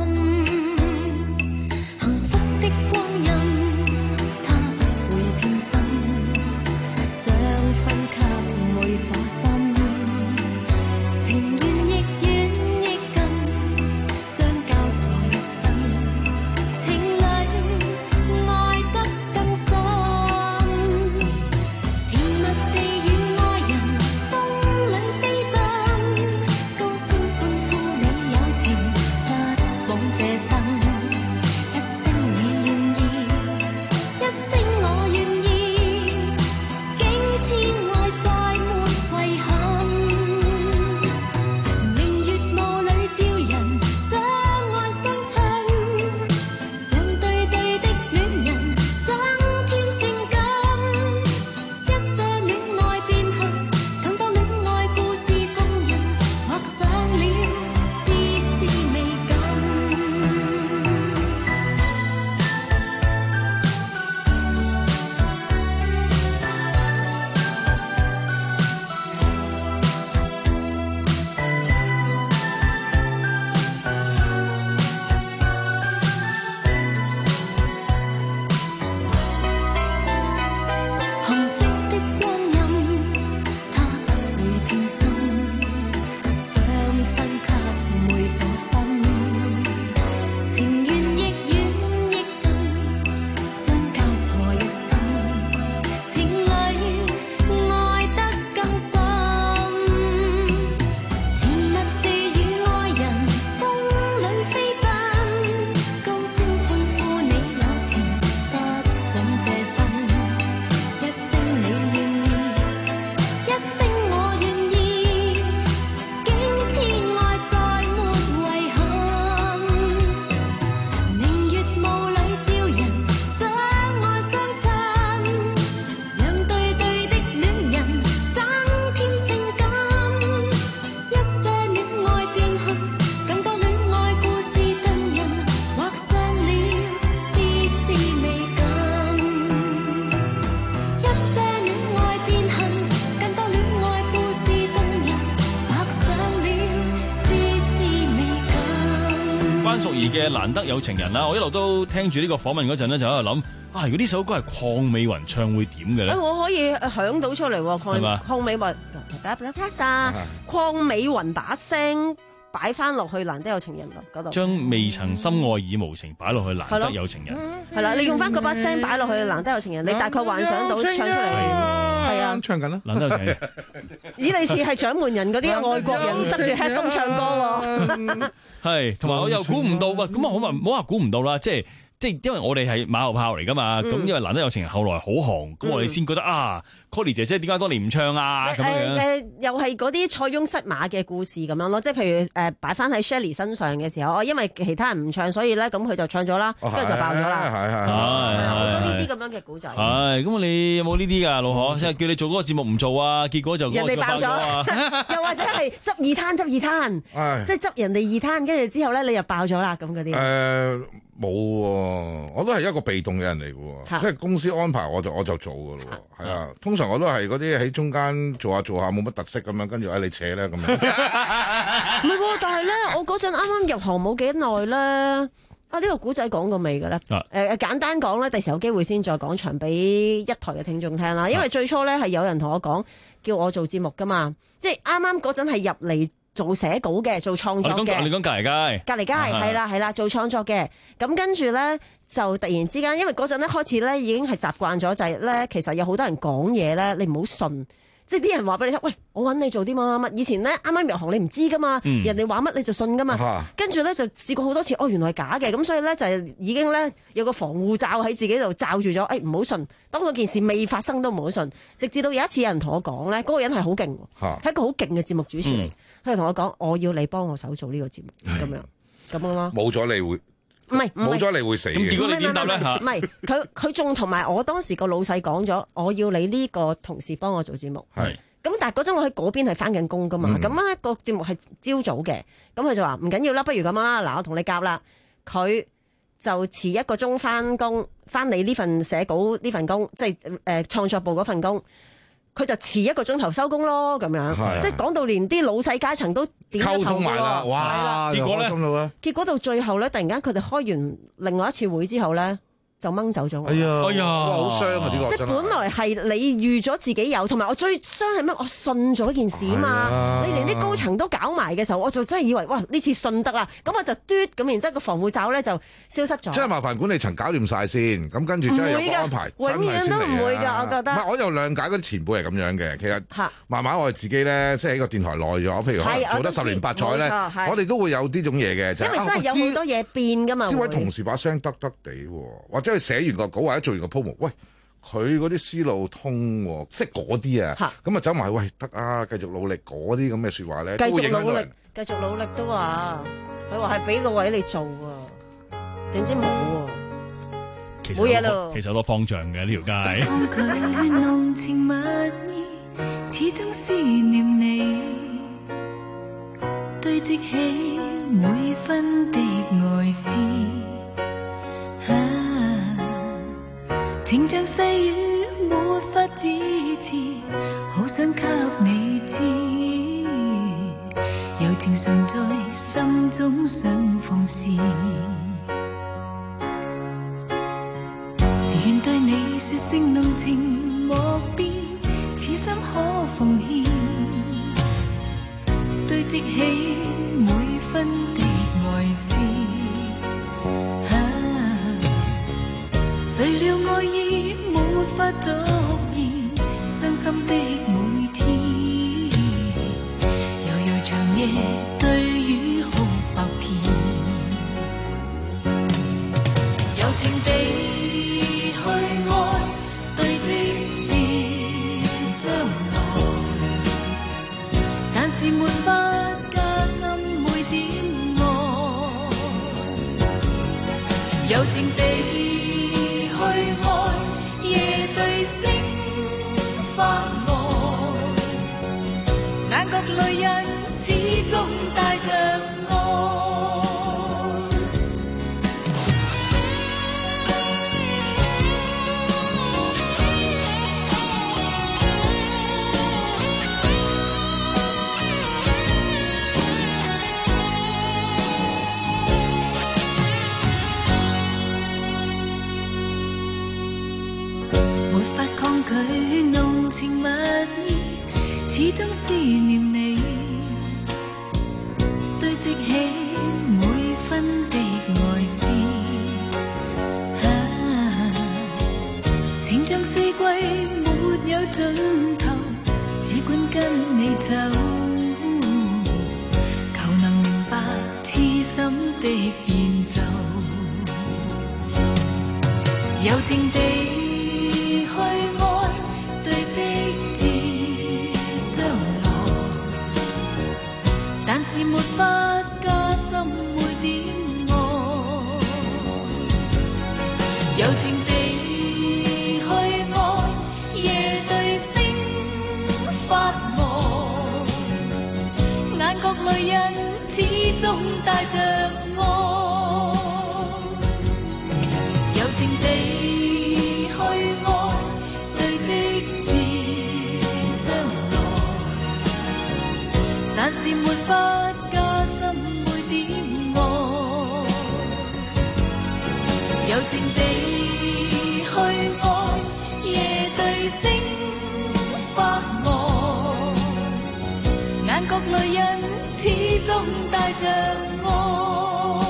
嘅難得有情人啦，我一路都聽住呢個訪問嗰陣咧，就喺度諗啊，如果呢首歌係鄺美雲唱會點嘅咧？ 我可以響到出嚟喎，鄺鄺美雲，鄺美雲把聲擺翻落去難得有情人嗰度， 將未曾深愛已無情擺落去難得有情人， 係啦，你用翻嗰把聲擺落去難得有情人，你大概幻想到唱出嚟，係啊， 唱緊啦， 難得有情人。 咦，你似係掌門人嗰啲外國人塞住 headphone 唱歌喎。 係，同埋我又估唔到喎，咁啊好話唔好話估唔到啦，即係即係因為我哋係馬後炮嚟噶嘛，咁、嗯、因為難得有情人後來好紅，咁、嗯、我哋先覺得啊 Colly 姐姐點解當年唔唱啊？咁、呃、樣誒、 呃，又係嗰啲塞翁失馬嘅故事咁樣咯，即係譬如誒擺翻喺 Shirley 身上嘅時候，哦，因為其他人唔唱，所以咧咁佢就唱咗啦，跟住、哦、就爆咗啦，係係係好多呢啲咁樣嘅古仔。 係，咁你有冇呢啲㗎，老何？即係叫你做嗰個節目唔做啊，結果就人哋爆咗啊！ 又或者係執二攤執二攤，即係執人哋二攤，跟住之後咧你又爆咗啦咁嗰啲。 誒冇喎，我都係一個被動嘅人嚟嘅喎，即係公司安排我就我就做㗎咯喎，係啊，通常我都係嗰啲喺中間做下做下冇乜特色咁樣，跟住誒你扯咧咁樣。 唔係喎，但係咧，我嗰陣啱啱入行冇幾耐咧。啊！呢、這個古仔講過未嘅咧？誒、呃、簡單講咧，第時有機會先再講場俾一台嘅聽眾聽啦。因為最初咧係有人同我講，叫我做節目噶嘛，即係啱啱嗰陣係入嚟做寫稿嘅，做創作嘅。 你講隔離街， 隔離街係啦係啦，做創作嘅。咁跟住咧就突然之間，因為嗰陣咧開始咧已經係習慣咗，就係咧其實有好多人講嘢咧，你唔好信。即係啲人話俾你聽，喂，我揾你做啲乜乜乜。以前咧啱啱入行你唔知噶嘛，嗯、人哋話乜你就信噶嘛。啊、跟住咧就試過好多次，哦原來係假嘅，咁所以咧就係已經咧有個防護罩喺自己度罩住咗，誒唔好信。當嗰件事未發生都唔好信。直至到有一次有人同我講咧，嗰、嗰個人係好勁，係、啊、一個好勁嘅節目主持嚟，佢就同我講，我要你幫我手做呢個節目，咁樣咁樣咯。 冇咗你會。 唔係， 冇咗你會死嘅。 咁結果你點答咧嚇？ 唔係，佢佢仲同埋我當時個老細講咗，我要你呢個同事幫我做節目。係。咁但係嗰陣我喺嗰邊係翻緊工噶嘛，咁啊、嗯、個節目係朝早嘅，咁佢就話唔緊要啦，不如咁啦，嗱我同你夾啦，佢就遲一個鐘翻工，翻你呢份寫稿呢份工，即係誒創作部嗰份工。佢就遲一個鐘頭收工咯，咁樣，即係講到連啲老細階層都點咗頭㗎喎， 哇！結果咧， 結果到最後咧，突然間佢哋開完另外一次會之後咧，就掹走咗我。 哎呀，哎呀，好傷啊！呢個即係本來係你預咗自己有，同埋我最傷係咩？我信咗件事啊嘛！你連啲高層都搞埋嘅時候，我就真係以為哇呢次信得啦，咁我就嘟咁，然之後個防護罩咧就消失咗。 即係麻煩管理層搞掂晒先，咁跟住真係有個安排， 永遠都唔會㗎，我覺得。 唔係，我又諒解嗰啲前輩係咁樣嘅。其實慢慢我哋自己咧，即係喺個電台耐咗，譬如可能做得十年八載咧，我哋都會有呢種嘢嘅。 因為真係有好多嘢變㗎嘛。 呢位同事把聲得得地喎，或者佢寫完個稿或者做完個 promo， 喂，佢嗰啲思路通喎，即係嗰啲啊，咁啊走埋喂得啊，繼續努力嗰啲咁嘅説話咧， 繼續努力，繼續努力都話，佢話係俾個位你做啊，點知冇喎，冇嘢咯。 其實好多方丈嘅呢條街。 濃情蜜意，始終思念你，堆積起每分的愛思。情像細雨沒法支持，好想給你知，柔情常在心中想放肆，願對你說聲濃情莫變，此心可奉獻，堆積起每分的愛思。誰料愛意沒法獨言，傷心的每天，悠悠長夜對雨哭百遍，柔情地去愛，對直至將來，但是沒法加深每點愛，柔情地去愛，夜對星發呆，眼角淚印始終帶着愛。佢濃情蜜意，始終思念你，堆積起每分的愛思。啊，情像四季沒有盡頭，只管跟你走，求能明白痴心的變奏，柔情地去愛，對直至將來，但是沒法加深每點愛，柔情地去愛，夜對星發呆，眼角淚印始終帶着愛，柔情地但是沒法加深每點愛，柔情地去愛，夜對星發呆，眼角淚印始終帶着我，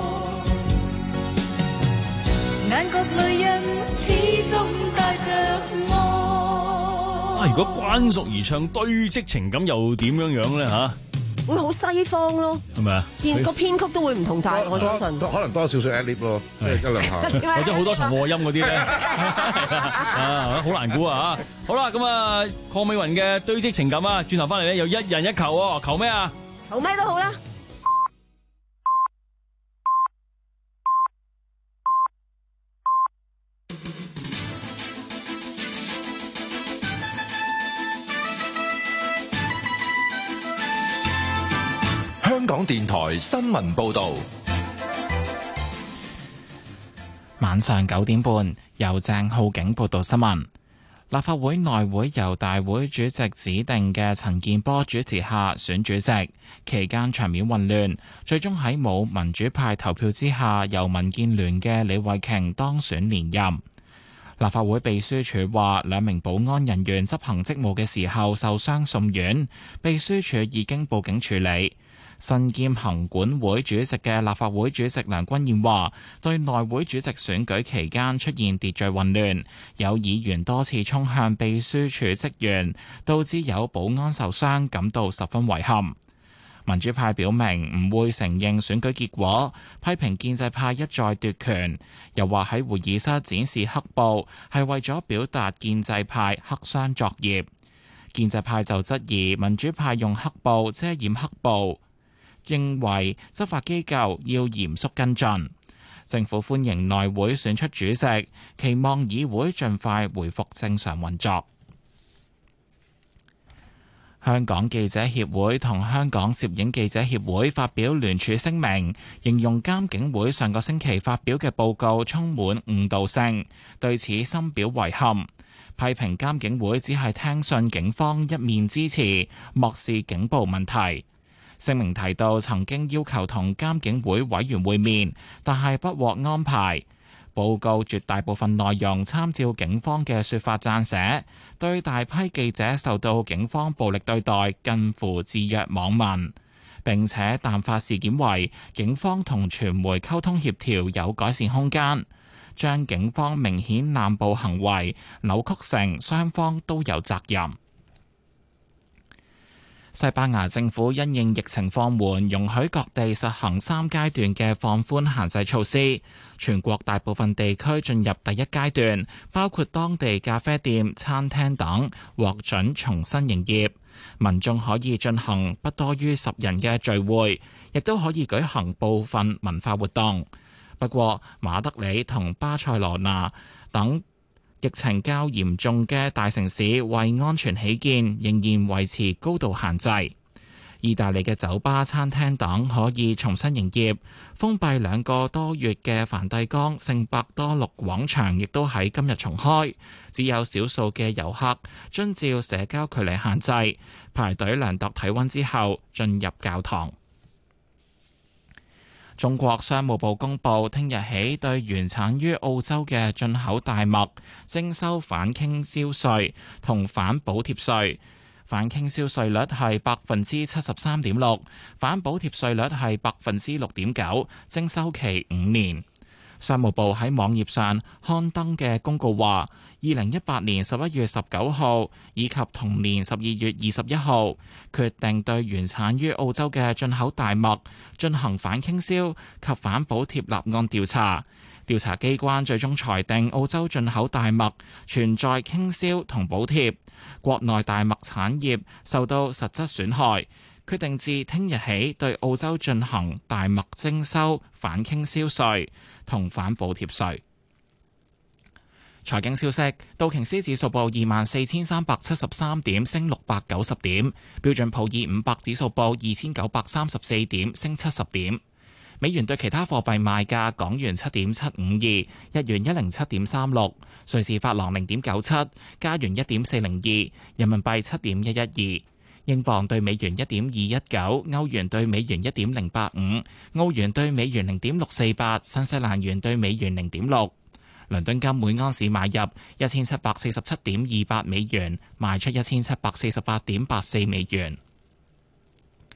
眼角淚印始終帶着我。 啊！如果關淑怡唱堆積情感又點樣樣咧嚇？ 會好西方咯， 係咪啊？ 編個編曲都會唔同晒，我相信。 可能多少少 ad-lib 咯，一兩下， 或者好多重和音嗰啲咧，啊，好難估啊！好啦，咁啊，鄺美雲嘅堆積情感啊，轉頭翻嚟咧有一人一球喎，球咩啊？ 球咩都好啦。 香港電台新聞報道， 晚上九點半，由鄭浩景報道新聞。立法會內會由大會主席指定嘅陳健波主持下選主席，期間場面混亂，最終喺冇民主派投票之下，由民建聯嘅李慧瓊當選連任。立法會秘書處話，兩名保安人員執行職務嘅時候受傷送院，秘書處已經報警處理。身兼行管會主席嘅立法會主席梁君彥話，對內會主席選舉期間出現秩序混亂，有議員多次衝向秘書處職員，導致有保安受傷，感到十分遺憾。民主派表明唔會承認選舉結果，批評建制派一再奪權，又話喺會議室展示黑布係為咗表達建制派黑箱作業。建制派就質疑民主派用黑布遮掩黑布，認為執法機構要嚴肅跟進。政府歡迎內會選出主席，期望議會盡快回復正常運作。香港記者協會同香港攝影記者協會發表聯署聲明，形容監警會上個星期發表嘅報告充滿誤導性，對此深表遺憾，批評監警會只係聽信警方一面之詞，漠視警暴問題。聲明提到曾經要求同監警會委員會面，但係不獲安排。報告絕大部分內容參照警方嘅說法撰寫，對大批記者受到警方暴力對待近乎置若罔聞，並且淡化事件為警方同傳媒溝通協調有改善空間，將警方明顯濫捕行為扭曲成雙方都有責任。西班牙政府因應疫情放緩，容許各地實行三階段嘅放寬限制措施。全國大部分地區進入第一階段，包括當地咖啡店、餐廳等獲准重新營業，民眾可以進行不多於十人嘅聚會，亦都可以舉行部分文化活動。不過，馬德里同巴塞羅那等疫情較嚴重嘅大城市為安全起見，仍然維持高度限制。意大利嘅酒吧、餐廳等可以重新營業，封閉兩個多月嘅梵蒂岡聖伯多祿廣場亦都喺今日重開，只有少數嘅遊客遵照社交距離限制，排隊量度體溫之後進入教堂。中國商務部公布，聽日起對原產於澳洲嘅進口大麥徵收反傾銷稅同反補貼稅。反傾銷稅率係百分之七十三點六，反補貼稅率係百分之六點九，徵收期五年。商務部喺網頁上刊登嘅公告話，二零一八年十一月十九號以及同年十二月二十一號，決定對原產於澳洲嘅進口大麥進行反傾銷及反補貼立案調查。調查機關最終裁定澳洲進口大麥存在傾銷同補貼，國內大麥產業受到實質損害，決定自聽日起對澳洲進行大麥徵收反傾銷稅同反補貼稅。財經消息，道瓊斯指數報二萬四千三百七十三點，升六百九十點；標準普爾五百指數報二千九百三十四點，升七十點。美元對其他貨幣賣價：港元七點七五二，日元一零七點三六，瑞士法郎零點九七，加元一點四零二，人民幣七點一一二，英鎊對美元一點二一九，歐元對美元一點零八五，澳元對美元零點六四八，新西蘭元對美元零點六。倫敦金每安士買入一千七百四十七點二八美元，賣出一千七百四十八點八四美元。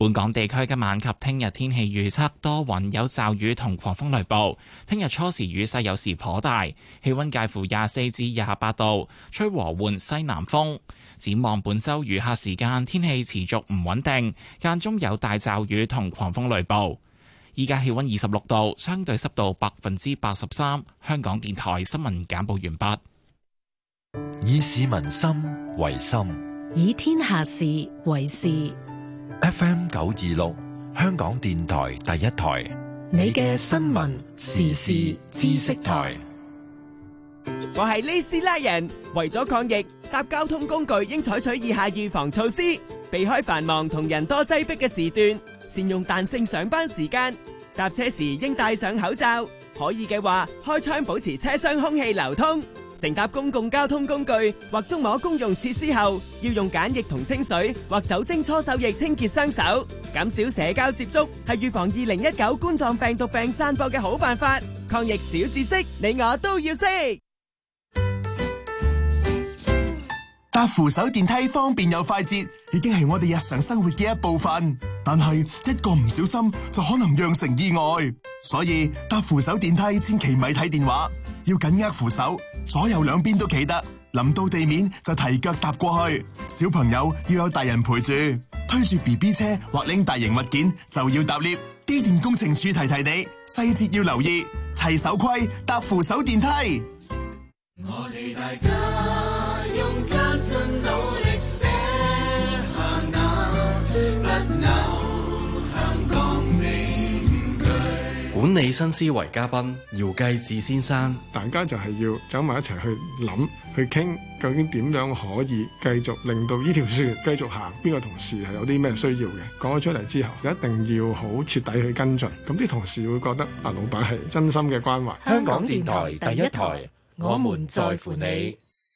本港地區今晚及聽日天氣預測多雲有驟雨同狂風雷暴，聽日初時雨勢有時頗大，氣溫介乎廿四至廿八度，吹和緩西南風。展望本週餘下時間天氣持續唔穩定，間中有大驟雨同狂風雷暴。依家氣溫二十六度，相對濕度百分之八十三。香港電台新聞簡報完畢。 以市民心為心， 以天下事為事。 F M 九二六，香港電台第一台， 你嘅新聞時事知識台。 我係呢斯拉人，為咗抗疫，搭交通工具應採取以下預防措施：避開繁忙同人多擠迫嘅時段，善用彈性上班時間，搭車時應戴上口罩，可以嘅話開窗保持車廂空氣流通。乘搭公共交通工具或觸摸公用設施後，要用梘液同清水或酒精搓手液清潔雙手。減少社交接觸係預防二零一九冠狀病毒病散播嘅好辦法。抗疫小知識，你我都要識。 搭扶手電梯方便又快捷，已經係我哋日常生活嘅一部分。但係一個唔小心就可能釀成意外，所以搭扶手電梯千祈咪睇電話，要緊握扶手，左右兩邊都企得。臨到地面就提腳踏過去。小朋友要有大人陪住，推住 B B 車或拎大型物件就要搭 lift。機電工程署提提你，細節要留意，齊手規搭扶手電梯。 我哋大家用艱辛努力寫下那不朽香港名句。 管理新思維嘉賓姚繼志先生， 大家就係要走埋一齊去諗去傾，究竟點樣可以繼續令到呢條線繼續行？邊個同事係有啲咩需要嘅？講咗出嚟之後，一定要好徹底去跟進。咁啲同事會覺得啊，老闆係真心嘅關懷。 香港電台第一台，我們在乎你。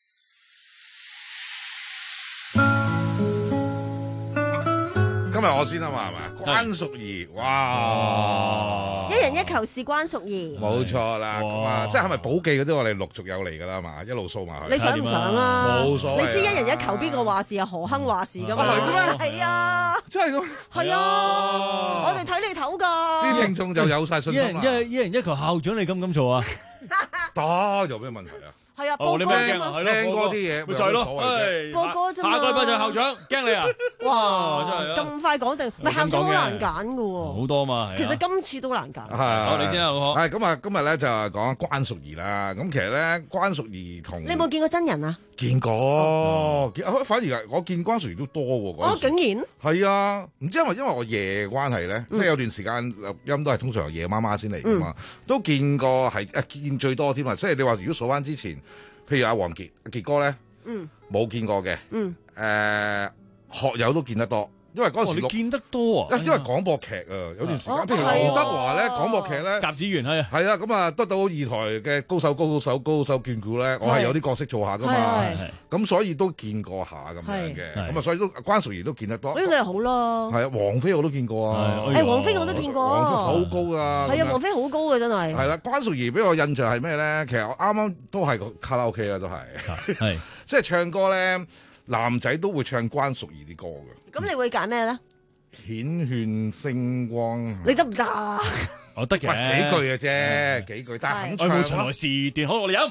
今日我先啊嘛，係嘛？關淑怡，哇！ 一人一球是關淑怡， 冇錯啦。咁啊，即係係咪寶記嗰啲我哋陸續有嚟㗎啦嘛？一路掃埋去。 你想唔想啊？ 冇所謂。 你知一人一球邊個話事啊？何亨話事㗎嘛？係啊， 真係咁。 係啊，我哋睇你頭㗎。 啲聽眾就有晒信心啦。 一人一一人一球校長，你敢唔敢做啊？ 得，有咩問題啊？ 係啊，報歌啫嘛， 聽嗰啲嘢， 咪就係咯， 報歌啫嘛。 下個禮拜就係校長，驚你啊！ 哇， 真係咁快講定，咪校長好難揀㗎喎， 好多嘛。 其實今次都難揀。 係， 好你先啦，好。 係咁啊，今日咧就係講關淑怡啦。咁其實咧，關淑怡同你有冇見過真人啊？ 見過，反而我見關淑怡都多喎。 哦，竟然係啊，唔知因為因為我夜關係咧，即係有段時間錄音都係通常由夜媽媽先嚟㗎嘛，都見過係誒見最多添啊！即係你話如果數翻之前。譬如阿王傑傑哥咧，冇、嗯、見過嘅，誒、嗯呃、學友都見得多，因為嗰陣時、哦、 你見得多啊， 因為廣播劇啊，有段時間， 哦、 譬如劉德華咧廣播劇咧， 甲子園係係啊，咁啊得到二台嘅高手高手高手眷顧咧，我係有啲角色做下噶嘛，咁所以都見過下咁樣嘅，咁啊所以都關淑怡都見得多， 呢個係好咯， 係啊，王菲我都見過啊， 誒王菲我都見過， 王菲好高啊， 係啊，王菲好高嘅真係， 係啦，關淑怡俾我印象係咩咧？其實我啱啱都係個卡拉 OK 啦，都係，係即係唱歌咧，男仔都會唱關淑怡啲歌嘅， 咁你會揀咩咧？ 顯炫星光， 你得唔得啊？ 我得嘅， 幾句嘅啫，幾句，但係肯唱咯。愛慕從來時段，好我哋飲。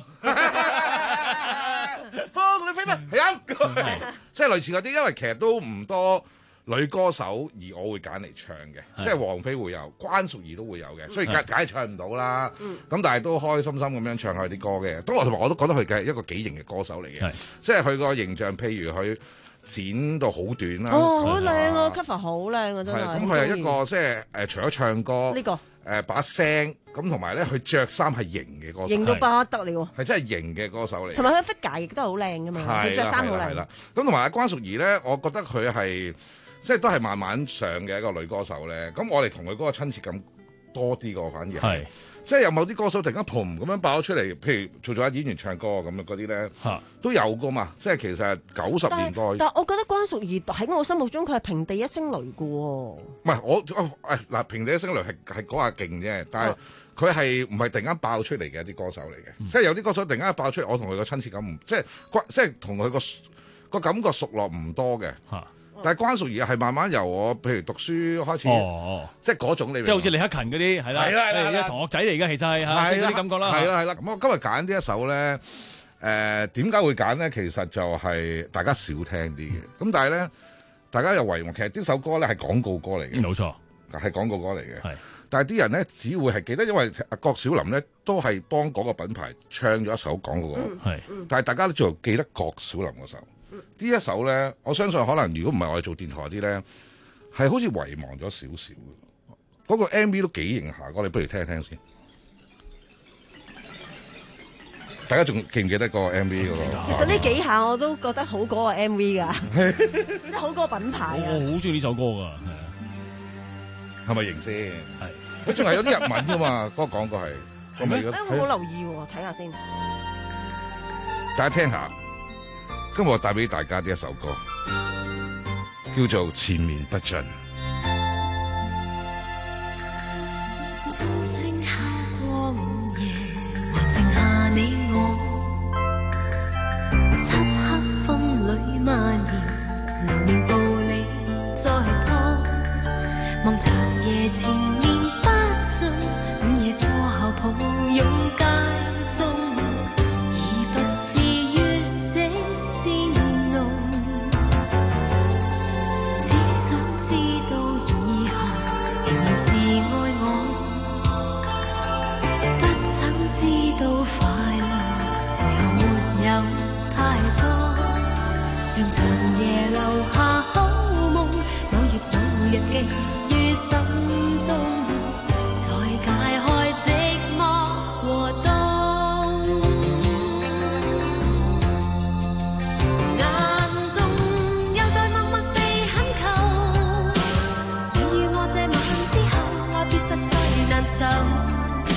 風你飛咩？係飲，即係類似嗰啲，因為其實都唔多女歌手，而我會揀嚟唱嘅，即係王菲會有，關淑怡都會有嘅，所以梗梗係唱唔到啦。咁但係都開開心心咁樣唱佢啲歌嘅。咁我同埋我都覺得佢係一個幾型嘅歌手嚟嘅，即係佢個形象，譬如佢。剪到好短啦！ 哦，好靚啊 cover 好靚啊，真係。 咁佢係一個即係誒，除咗唱歌呢個誒把聲咁，同埋咧佢着衫係型嘅歌手， 型到不得了， 係真係型嘅歌手嚟。 同埋佢 figure 亦都係好靚噶嘛，佢着衫好靚。 咁同埋阿關淑怡咧，我覺得佢係即係都係慢慢上嘅一個女歌手咧。咁我哋同佢嗰個親切感多啲個，反而係。即係有某啲歌手突然間嘭咁樣爆咗出嚟，譬如做咗下演員唱歌咁樣嗰啲咧，都有噶嘛。即係其實九十年代，但係我覺得關淑怡喺我心目中佢係平地一聲雷嘅喎。唔係我誒嗱，平地一聲雷係係講下勁啫，但係佢係唔係突然間爆出嚟嘅一啲歌手嚟嘅。嗯、即係有啲歌手突然間爆出嚟，我同佢個親切感唔即係即係同佢個個感覺熟絡唔多嘅。 但係關淑怡係慢慢由我譬如讀書開始， 哦、 即係嗰種你， 即係好似李克勤嗰啲係啦，係啦，同學仔嚟嘅，其實係嚇，即係嗰啲感覺啦。 係啦係啦，咁我今日揀呢一首咧，誒點解會揀咧？其實就係大家少聽啲嘅，咁但係咧，大家又遺忘，其實呢首歌咧係廣告歌嚟嘅， 冇錯， 係廣告歌嚟嘅。 係， 但係啲人咧只會係記得，因為郭小霖咧都係幫嗰個品牌唱咗一首廣告歌， 係、 嗯，但係大家都仲記得郭小霖嗰首。呢一首咧，我相信可能如果唔係我哋做電台啲咧，係好似遺忘咗少少嘅。嗰個 M V 都幾型下，我哋不如聽一聽先。大家仲記唔記得個 M V 嗰個？ 其實呢幾下我都覺得好過個 M V 㗎，即係好過品牌啊！ 我好中意呢首歌㗎， 係咪型先？係，佢仲係有啲日文㗎嘛？嗰個廣告係係咪？ 誒，我冇留意喎，睇下先。 大家聽下。今日我帶俾大家呢一首歌，叫做《纏綿不盡》。 鐘聲敲過午夜，還剩下你我。漆黑風裏蔓延，流年步履再拖。望長夜纏綿不盡，午夜過後抱擁街中。讓長夜留下好夢，某月某日記於心中，才解開寂寞和凍。眼中又在默默地懇求，你與我這晚之後，話別實在難受。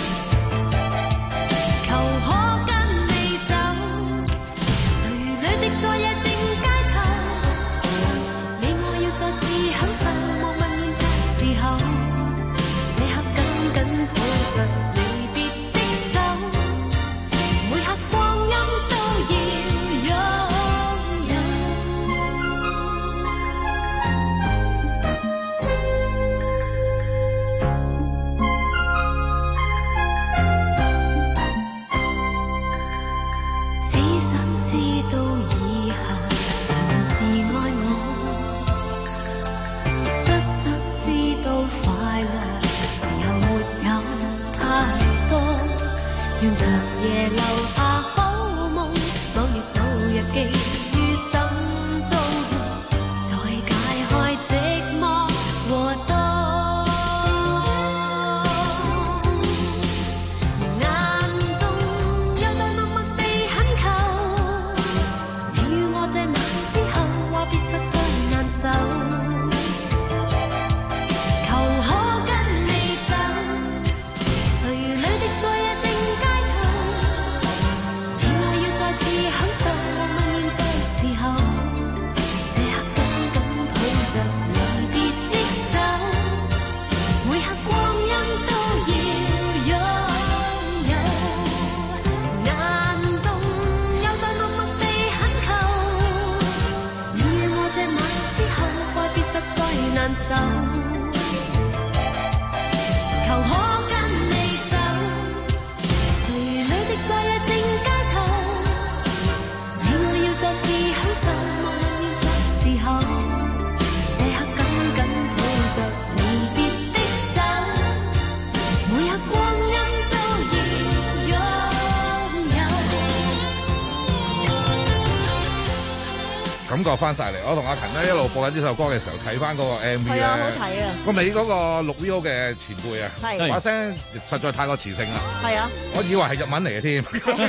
感覺翻晒嚟，我同阿勤咧一路播緊呢首歌嘅時候，睇翻嗰個 M V 咧， 係啊，好睇啊！ 個尾嗰個錄 video 嘅前輩啊， 係把聲實在太過磁性啦， 係啊， 我以為係日文嚟嘅添，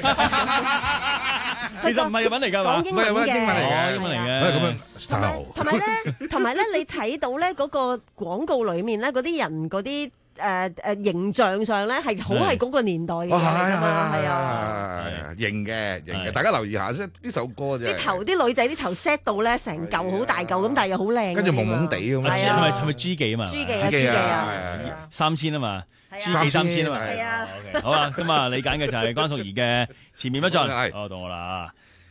其實唔係日文嚟㗎嘛， 講英文嘅， 英文嚟嘅，英文嚟嘅， 咁樣 style。 同埋咧，同埋咧，你睇到咧嗰個廣告裡面咧，嗰啲人嗰啲。誒誒形象上咧係好係嗰個年代嘅嘢㗎嘛，係啊， 型嘅型嘅，大家留意下，即係呢首歌啫。 啲頭啲女仔啲頭 set 到咧成嚿好大嚿咁，但係又好靚。 跟住朦朦地咁樣。 係咪係咪 G 記啊嘛 ？G 記啊 G 記啊， 三千啊嘛 ，G 記三千啊嘛。 係啊。 好啊，咁啊，你揀嘅就係關淑怡嘅《纏綿不盡》。哦，到我啦。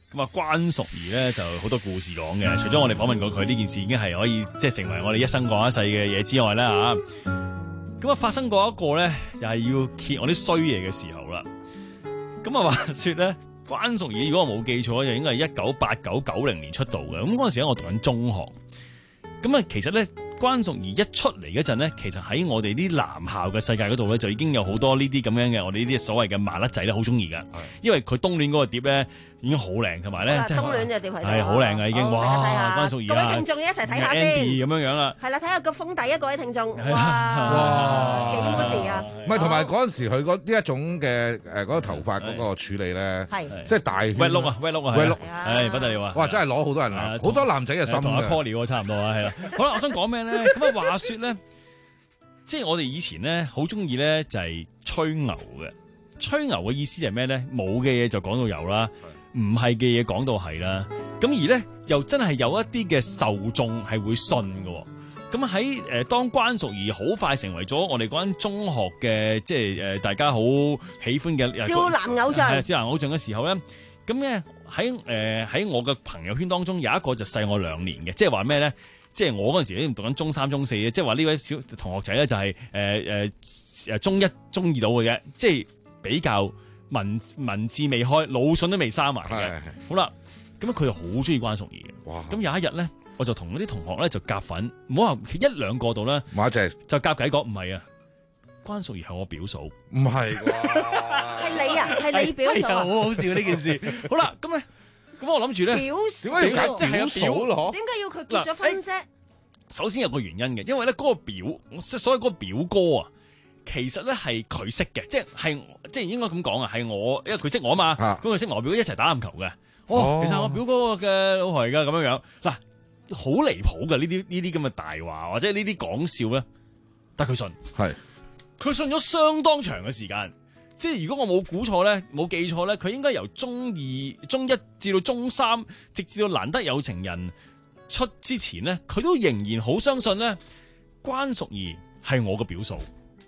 咁啊，關淑怡咧就好多故事講嘅。除咗我哋訪問過佢呢件事已經係可以即係成為我哋一生講一世嘅嘢之外咧嚇，咁啊發生過一個咧就係要揭我啲衰嘢嘅時候啦。咁啊話說咧，關淑怡如果我冇記錯就應該係一九八九九零年出道嘅。咁嗰陣時咧我讀緊中學。咁啊其實咧關淑怡一出嚟嗰陣咧，其實喺我哋啲男校嘅世界嗰度咧，就已經有好多呢啲咁樣嘅我哋呢啲所謂嘅麻甩仔咧，好中意噶。因為佢冬戀嗰個碟咧已經好靚，同埋咧冬戀就碟係好靚啊已經。哇！關淑怡各位聽眾一齊睇下先。 Andy 咁樣樣啦。 係啦，睇下個封底一各位聽眾。哇！ 哇！ 幾 moody 啊！ 唔係，同埋嗰陣時佢嗰呢一種嘅誒嗰個頭髮嗰個處理咧，即係大 wet look 啊 wet look 啊 wet look， 係不得了啊！ 哇！真係攞好多人啊，好多男仔嘅心同阿 Colly 差唔多啊，係啦。好啦，我想講咩咧？咁啊話説咧，即係我哋以前咧好中意咧就係吹牛嘅。吹牛嘅意思就係咩咧？冇嘅嘢就講到有啦，唔係嘅嘢講到係啦。咁而咧又真係有一啲嘅受眾係會信嘅。咁喺誒當關淑怡好快成為咗我哋嗰間中學嘅即係誒大家好喜歡嘅少男偶像， 少男偶像嘅時候咧，咁咧喺誒喺我嘅朋友圈當中有一個就細我兩年嘅，即係話咩咧？即係我嗰陣時咧讀緊中三中四嘅，即係話呢位小同學仔咧就係誒誒誒中一中二到嘅啫，即係比較文文字未開，腦筍都未生埋嘅。好啦，咁佢就好中意關淑怡嘅。哇！咁有一日咧，我就同嗰啲同學咧就夾粉，唔好話一兩個度啦， 馬姐就夾計講唔係啊，關淑怡係我表嫂， 唔係啩？ 係你啊，係你表嫂啊， 好好笑呢件事。好啦，咁咧。咁我諗住咧， 表點解要揀表嫂咯？ 點解要佢結咗婚啫？ 首先有個原因嘅，因為咧嗰個表，所以嗰個表哥啊，其實咧係佢識嘅，即係係即係應該咁講啊，係我，因為佢識我啊嘛，咁佢識我表哥一齊打籃球嘅。哦，其實我表哥嘅老婆嚟噶，咁樣樣嗱，好離譜嘅呢啲呢啲咁嘅大話或者呢啲講笑咧，但係佢信，係佢信咗相當長嘅時間。即係如果我冇估錯咧，冇記錯咧，佢應該由中二、中一至到中三，直至到難得有情人出之前咧，佢都仍然好相信咧，關淑怡係我嘅表嫂。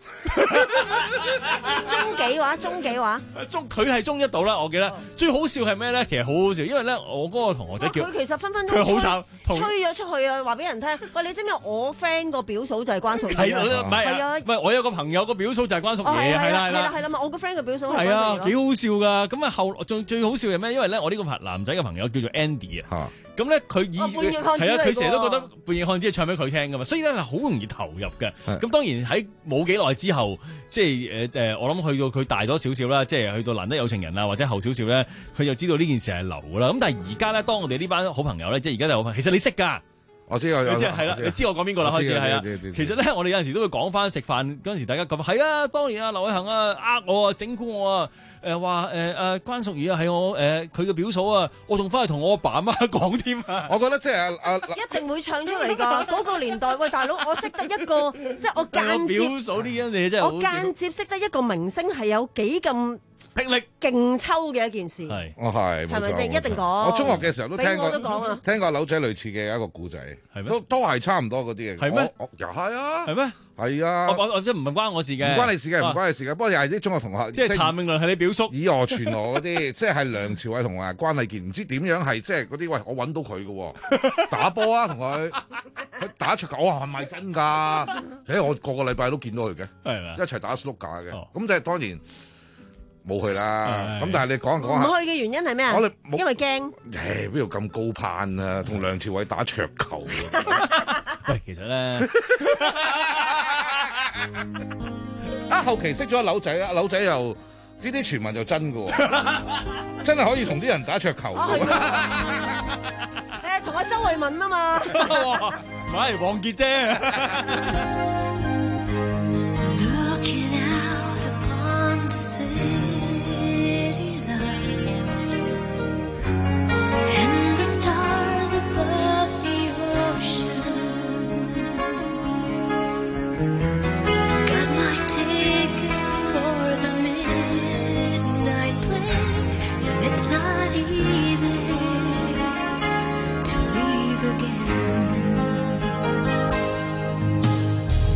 中幾話？中幾話？ 中佢係中一到啦，我記得。最好笑係咩咧？其實好好笑，因為咧我嗰個同學仔叫佢其實分分鐘佢好吹吹咗出去啊！話俾人聽，喂，你知唔知我 friend 個表嫂就係關淑怡？ 係啊，唔係啊，唔係我有個朋友個表嫂就係關淑怡，係啦係啦係啦，我個 friend 個表嫂係啊，幾好笑噶。咁啊後最最好笑係咩？因為咧我呢個男仔嘅朋友叫做 Andy 啊。咁咧佢以係啊，佢成日都覺得半夜漢子係唱俾佢聽噶嘛，所以咧係好容易投入嘅。咁當然喺冇幾耐之後，即係誒誒，我諗去到佢大咗少少啦，即係去到難得有情人啊，或者後少少咧，佢就知道呢件事係流噶啦。咁但係而家咧，當我哋呢班好朋友咧，即係而家就好朋友，其實你識㗎。 我知我有， 你知係啦，你知我講邊個啦？開始係啊，其實咧，我哋有陣時都會講翻食飯嗰陣時，大家講係啊，當年啊，劉偉恒啊，呃我啊，整蠱我啊，誒話誒誒關淑怡啊，係我誒佢嘅表嫂啊，我仲翻去同我阿爸阿媽講添啊。 我覺得即係阿阿一定會唱出嚟㗎。嗰個年代，喂大佬，我識得一個，即係我間接表嫂呢樣嘢真係我間接識得一個明星係有幾咁霹靂勁抽嘅一件事。 係， 我係係咪先？一定講。 我中學嘅時候都聽過， 都講啊， 聽過柳仔類似嘅一個故仔， 係咩？ 都都係差唔多嗰啲嘅。 係咩？ 又係啊？ 係咩？ 係啊！ 我我即係唔係關我事嘅， 唔關你事嘅，唔關你事嘅。不過又係啲中學同學， 即係譚詠麟係你表叔， 以訛傳訛嗰啲，即係梁朝偉同埋關禮傑，唔知點樣係即係嗰啲。喂，我揾到佢嘅，打波啊，同佢佢打桌球，我話係咪真㗎？誒，我個個禮拜都見到佢嘅， 係咪？ 一齊打 snooker 嘅。咁即係當然冇去啦。咁但係你講講下， 唔去嘅原因係咩啊？ 我哋因為驚。 誒，邊度咁高攀啊？同梁朝偉打桌球。 喂，其實咧。 啊！後期識咗柳仔啦，柳仔又呢啲傳聞就真㗎喎，真係可以同啲人打桌球㗎。誒， 同阿周慧敏啊嘛， 唔係王傑啫。 It's not easy to leave again.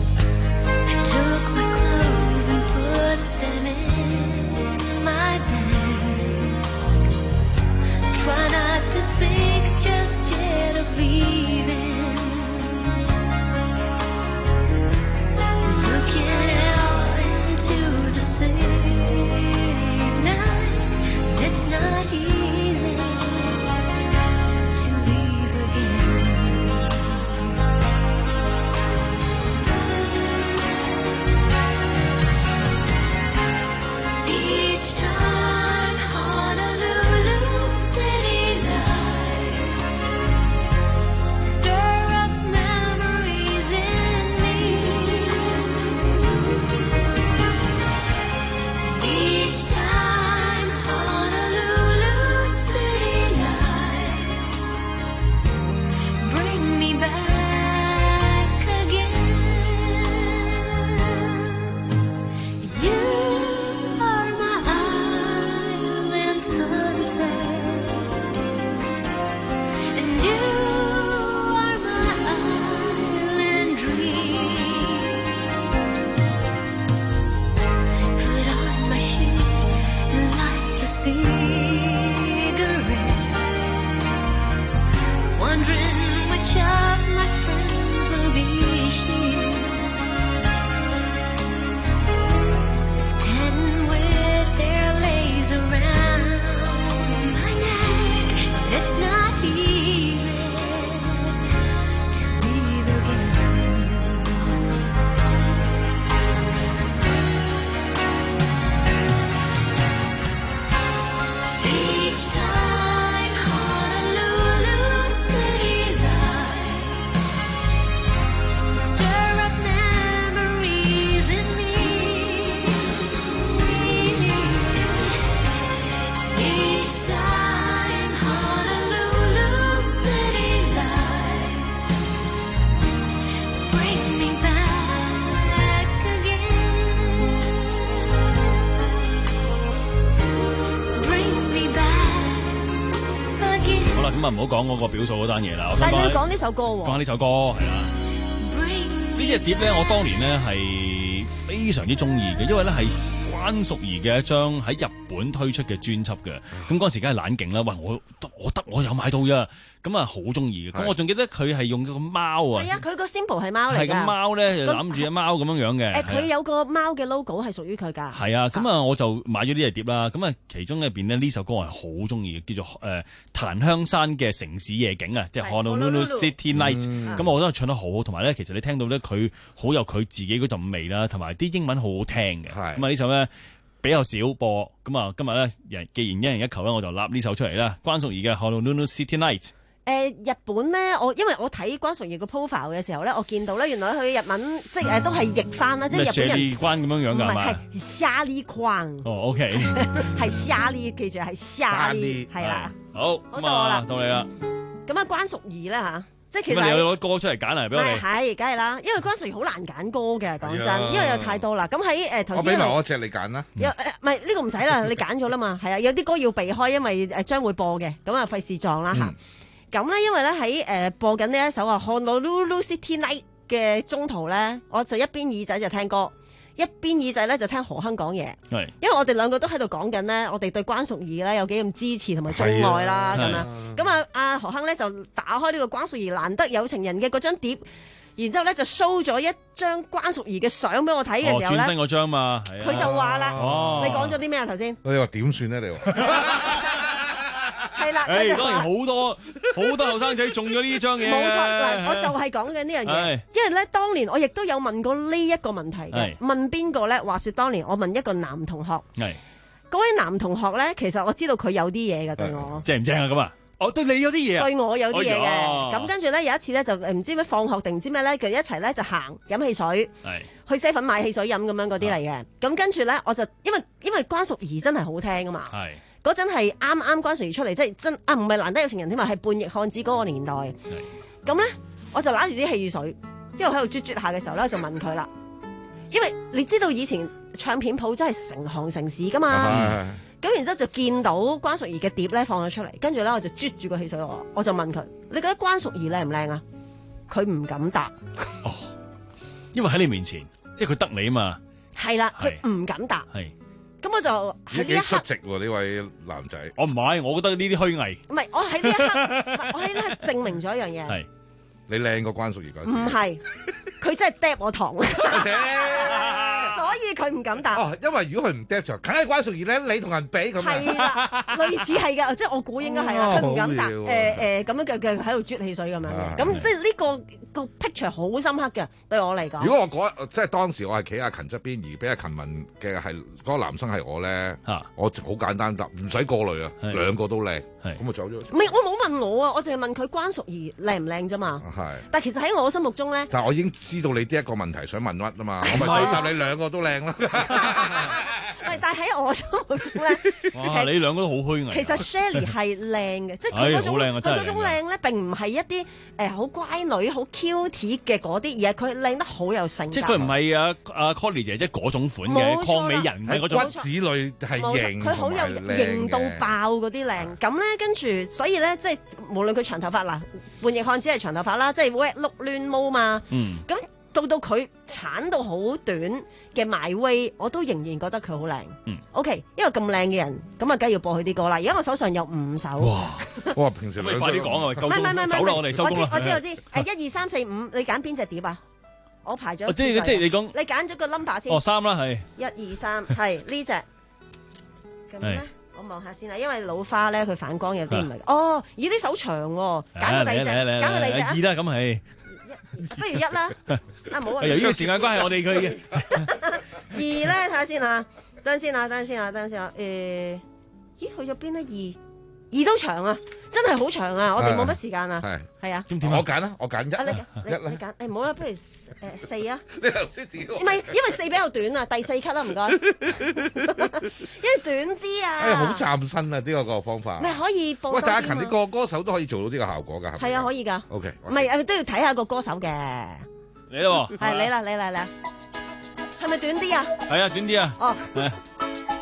咁啊唔好講嗰個表數嗰單嘢啦。我想但係你要講呢首歌喎。 講呢首歌係啦。呢隻碟咧，我當年咧係非常之中意嘅，因為咧係關淑怡嘅一張喺日本推出嘅專輯嘅。咁嗰陣時梗係冷勁啦，喂我我得我有買到啫，咁啊好中意嘅。咁我仲記得佢係用個貓啊， 係啊，佢個 symbol 係貓嚟㗎。 係個貓咧就攬住隻貓咁樣樣嘅。 誒，佢有個貓嘅 logo 係屬於佢㗎。 係啊，咁啊我就買咗呢隻碟啦。咁啊其中入邊咧呢首歌我係好中意嘅，叫做誒檀香山嘅城市夜景啊，即係 Honolulu City Night。咁我覺得唱得好好，同埋咧其實你聽到咧佢好有佢自己嗰陣味啦，同埋啲英文好好聽嘅。咁啊呢首咧比較少播，咁啊今日咧既然一人一球咧，我就立呢首出嚟啦。關淑怡嘅 Honolulu City Night。 誒日本咧，我因為我睇關淑怡個 profile 嘅時候咧，我見到咧原來佢日文即係誒都係譯翻啦，即係日本人。咩關咁樣樣㗎？ 唔係係沙利關。 哦 ，OK， 係沙利，記住係沙利，係啦。 好， 好到我啦， 到你啦。 咁啊，關淑怡咧嚇，即係其實你有攞歌出嚟揀嚟俾我哋。 係，梗係啦，因為關淑怡好難揀歌嘅，講真，因為有太多啦。咁喺誒頭先， 我俾埋我隻你揀啦。 有誒，唔係呢個唔使啦，你揀咗啦嘛，係啊，有啲歌要避開，因為誒將會播嘅，咁啊費事撞啦嚇。咁咧，因為咧喺誒播緊呢一首啊《Honolulu City Night》嘅中途咧，我就一邊耳仔就聽歌，一邊耳仔咧就聽何鏗講嘢。係，因為我哋兩個都喺度講緊咧，我哋對關淑怡咧有幾咁支持同埋鍾愛啦咁樣。咁啊，阿何鏗咧就打開呢個關淑怡難得有情人嘅嗰張碟，然之後咧就 show 咗一張關淑怡嘅相俾我睇嘅時候咧， 轉身嗰張嘛， 佢就話啦：你講咗啲咩啊頭先？ 你話點算咧？你話？ 係啦， 誒當然好多好多後生仔中咗呢張嘢。 冇錯，嗱，我就係講緊呢樣嘢，因為咧當年我亦都有問過呢一個問題嘅，問邊個咧？話説當年我問一個男同學，嗰位男同學咧，其實我知道佢有啲嘢嘅對我， 正唔正啊？咁啊，我對你有啲嘢啊， 對我有啲嘢嘅。咁跟住咧有一次咧就唔知咩放學定唔知咩咧，佢一齊咧就行飲汽水，去西粉買汽水飲咁樣嗰啲嚟嘅。咁跟住咧我就因為因為關淑怡真係好聽啊嘛。嗰陣係啱啱關淑怡出嚟，即係真啊，唔係難得有情人添啊，係叛逆漢子嗰個年代。咁咧，我就揦住啲汽水，因為喺度啜啜下嘅時候咧，我就問佢啦。因為你知道以前唱片鋪真係成行成市噶嘛，咁然之後就見到關淑怡嘅碟咧放咗出嚟，跟住咧我就啜住個汽水我，我就問佢：你覺得關淑怡靚唔靚啊？佢唔敢答。 哦，因為喺你面前，即係佢得你啊嘛。 係啦，佢唔敢答。係。咁我就喺呢一刻，幾率直喎呢位男仔。 我唔係，我覺得呢啲虛偽。 唔係，我喺呢一刻，我喺呢一刻證明咗一樣嘢。係你靚過關淑怡嗰陣。 唔係，佢真係嗒我糖。所以佢唔敢答。 哦，因為如果佢唔嗒就，梗係關淑怡咧，你同人比咁樣。 係啦，類似係㗎，即係我估應該係啦。佢唔敢答，誒誒咁樣嘅嘅喺度啜汽水咁樣嘅。咁即係呢個個 picture 好深刻嘅，對我嚟講。 如果我嗰即係當時我係企阿勤側邊，而俾阿勤問嘅係嗰個男生係我咧，我好簡單答，唔使過濾啊，兩個都靚，咁我走咗。 唔係，我冇問我啊，我淨係問佢關淑怡靚唔靚啫嘛。係。但係其實喺我心目中咧， 但係我已經知道你呢一個問題想問乜啊嘛，我咪對答你兩個都靚啦。 係，但係喺我心目中咧， 哇！你兩個都好虛偽。 其實 Shirley 係靚嘅，即係佢嗰種佢嗰種靚咧，並唔係一啲誒好乖女、好 cute 嘅嗰啲，而係佢靚得好有性格。 即係佢唔係啊啊 Colly 姐姐嗰種款嘅抗美人嘅嗰種。 骨子裏係型， 佢好有型到爆嗰啲靚。咁咧跟住，所以咧即係無論佢長頭髮嗱，叛逆漢子係長頭髮啦，即係 wet look 亂毛嘛。嗯。咁。到到佢鏟到好短嘅 My Way，我都仍然覺得佢好靚。嗯，OK，因為咁靚嘅人，咁啊，梗係要播佢啲歌啦。而家我手上有五首。哇！ 哇！平時兩快啲講啊，夠鐘走啦，我哋收工啦。 我知我知，誒一二三四五，你揀邊隻碟啊？我排咗。 即係即係你講。 你揀咗個 number 先。 哦，三啦，係。 一二三，係呢隻。咁咧，我望下先啦，因為老花咧，佢反光有啲唔係。哦，咦？呢首長喎，揀個第二隻，揀個第二隻啊。 二啦，咁係。 不如一啦，啊冇啊！ 由於時間關係，我哋佢嘅二咧，睇下先啊，等陣先啊，等陣先啊，等陣先啊，誒，咦，去咗邊咧？二二都長啊，真係好長啊！我哋冇乜時間啊，係係啊， 我揀啦，我揀一， 你你揀，誒唔好啦，不如誒四啊， 你頭先點？ 唔係，因為四比較短啊，第四級啦，唔該，因為短啲啊， 誒好嶄新啊，呢個個方法， 咪可以播。 喂，但係勤啲個歌手都可以做到呢個效果㗎， 係啊，可以㗎。 O K， 唔係誒都要睇下個歌手嘅。 嚟咯， 係你啦，你啦，你，係咪短啲啊？ 係啊，短啲啊。 哦。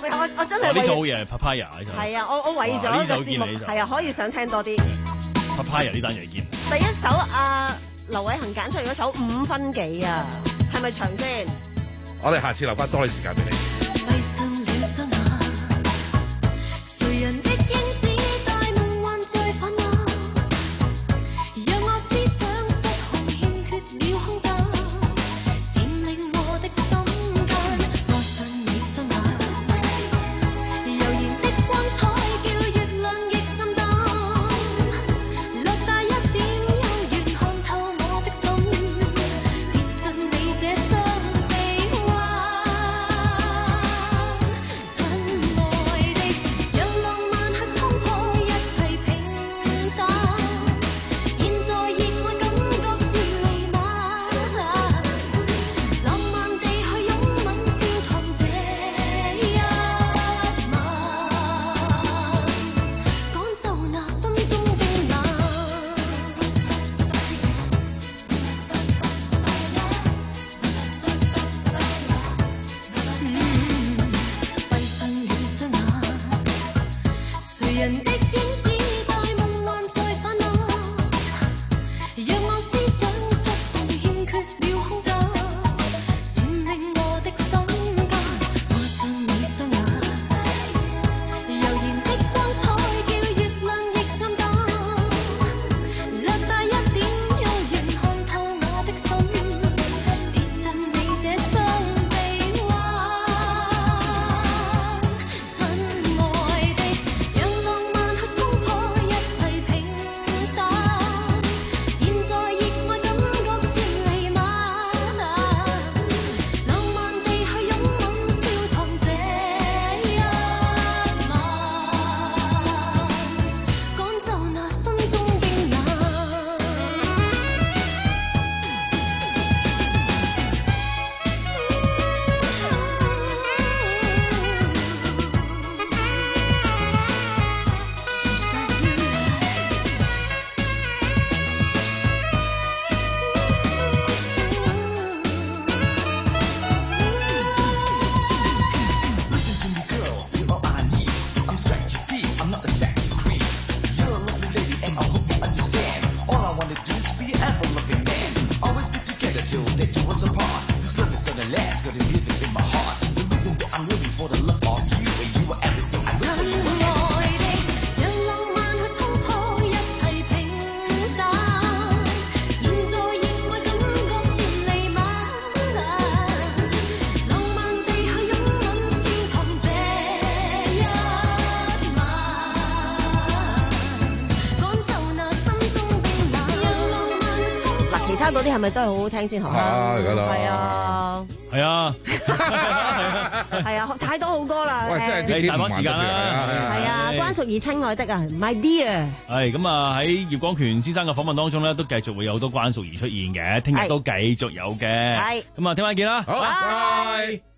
我我真係呢首好嘢 ，Papaya 呢首。 係啊，我我為咗個節目係啊，可以想聽多啲。 Papaya 呢單嘢見。 第一首阿劉偉恒揀出嚟嗰首五分幾啊，係咪長先？ 我哋下次留翻多啲時間俾你。 嗰啲係咪都係好好聽先好啊？而家都係啊， 係啊， 係啊，太多好歌啦！ 喂，真係你大把時間啦， 係啊，關淑怡親愛的啊 ，My Dear。係咁啊，喺葉廣權先生嘅訪問當中咧，都繼續會有好多關淑怡出現嘅，聽日都繼續有嘅。 係咁啊，聽晚見啦， 好，拜。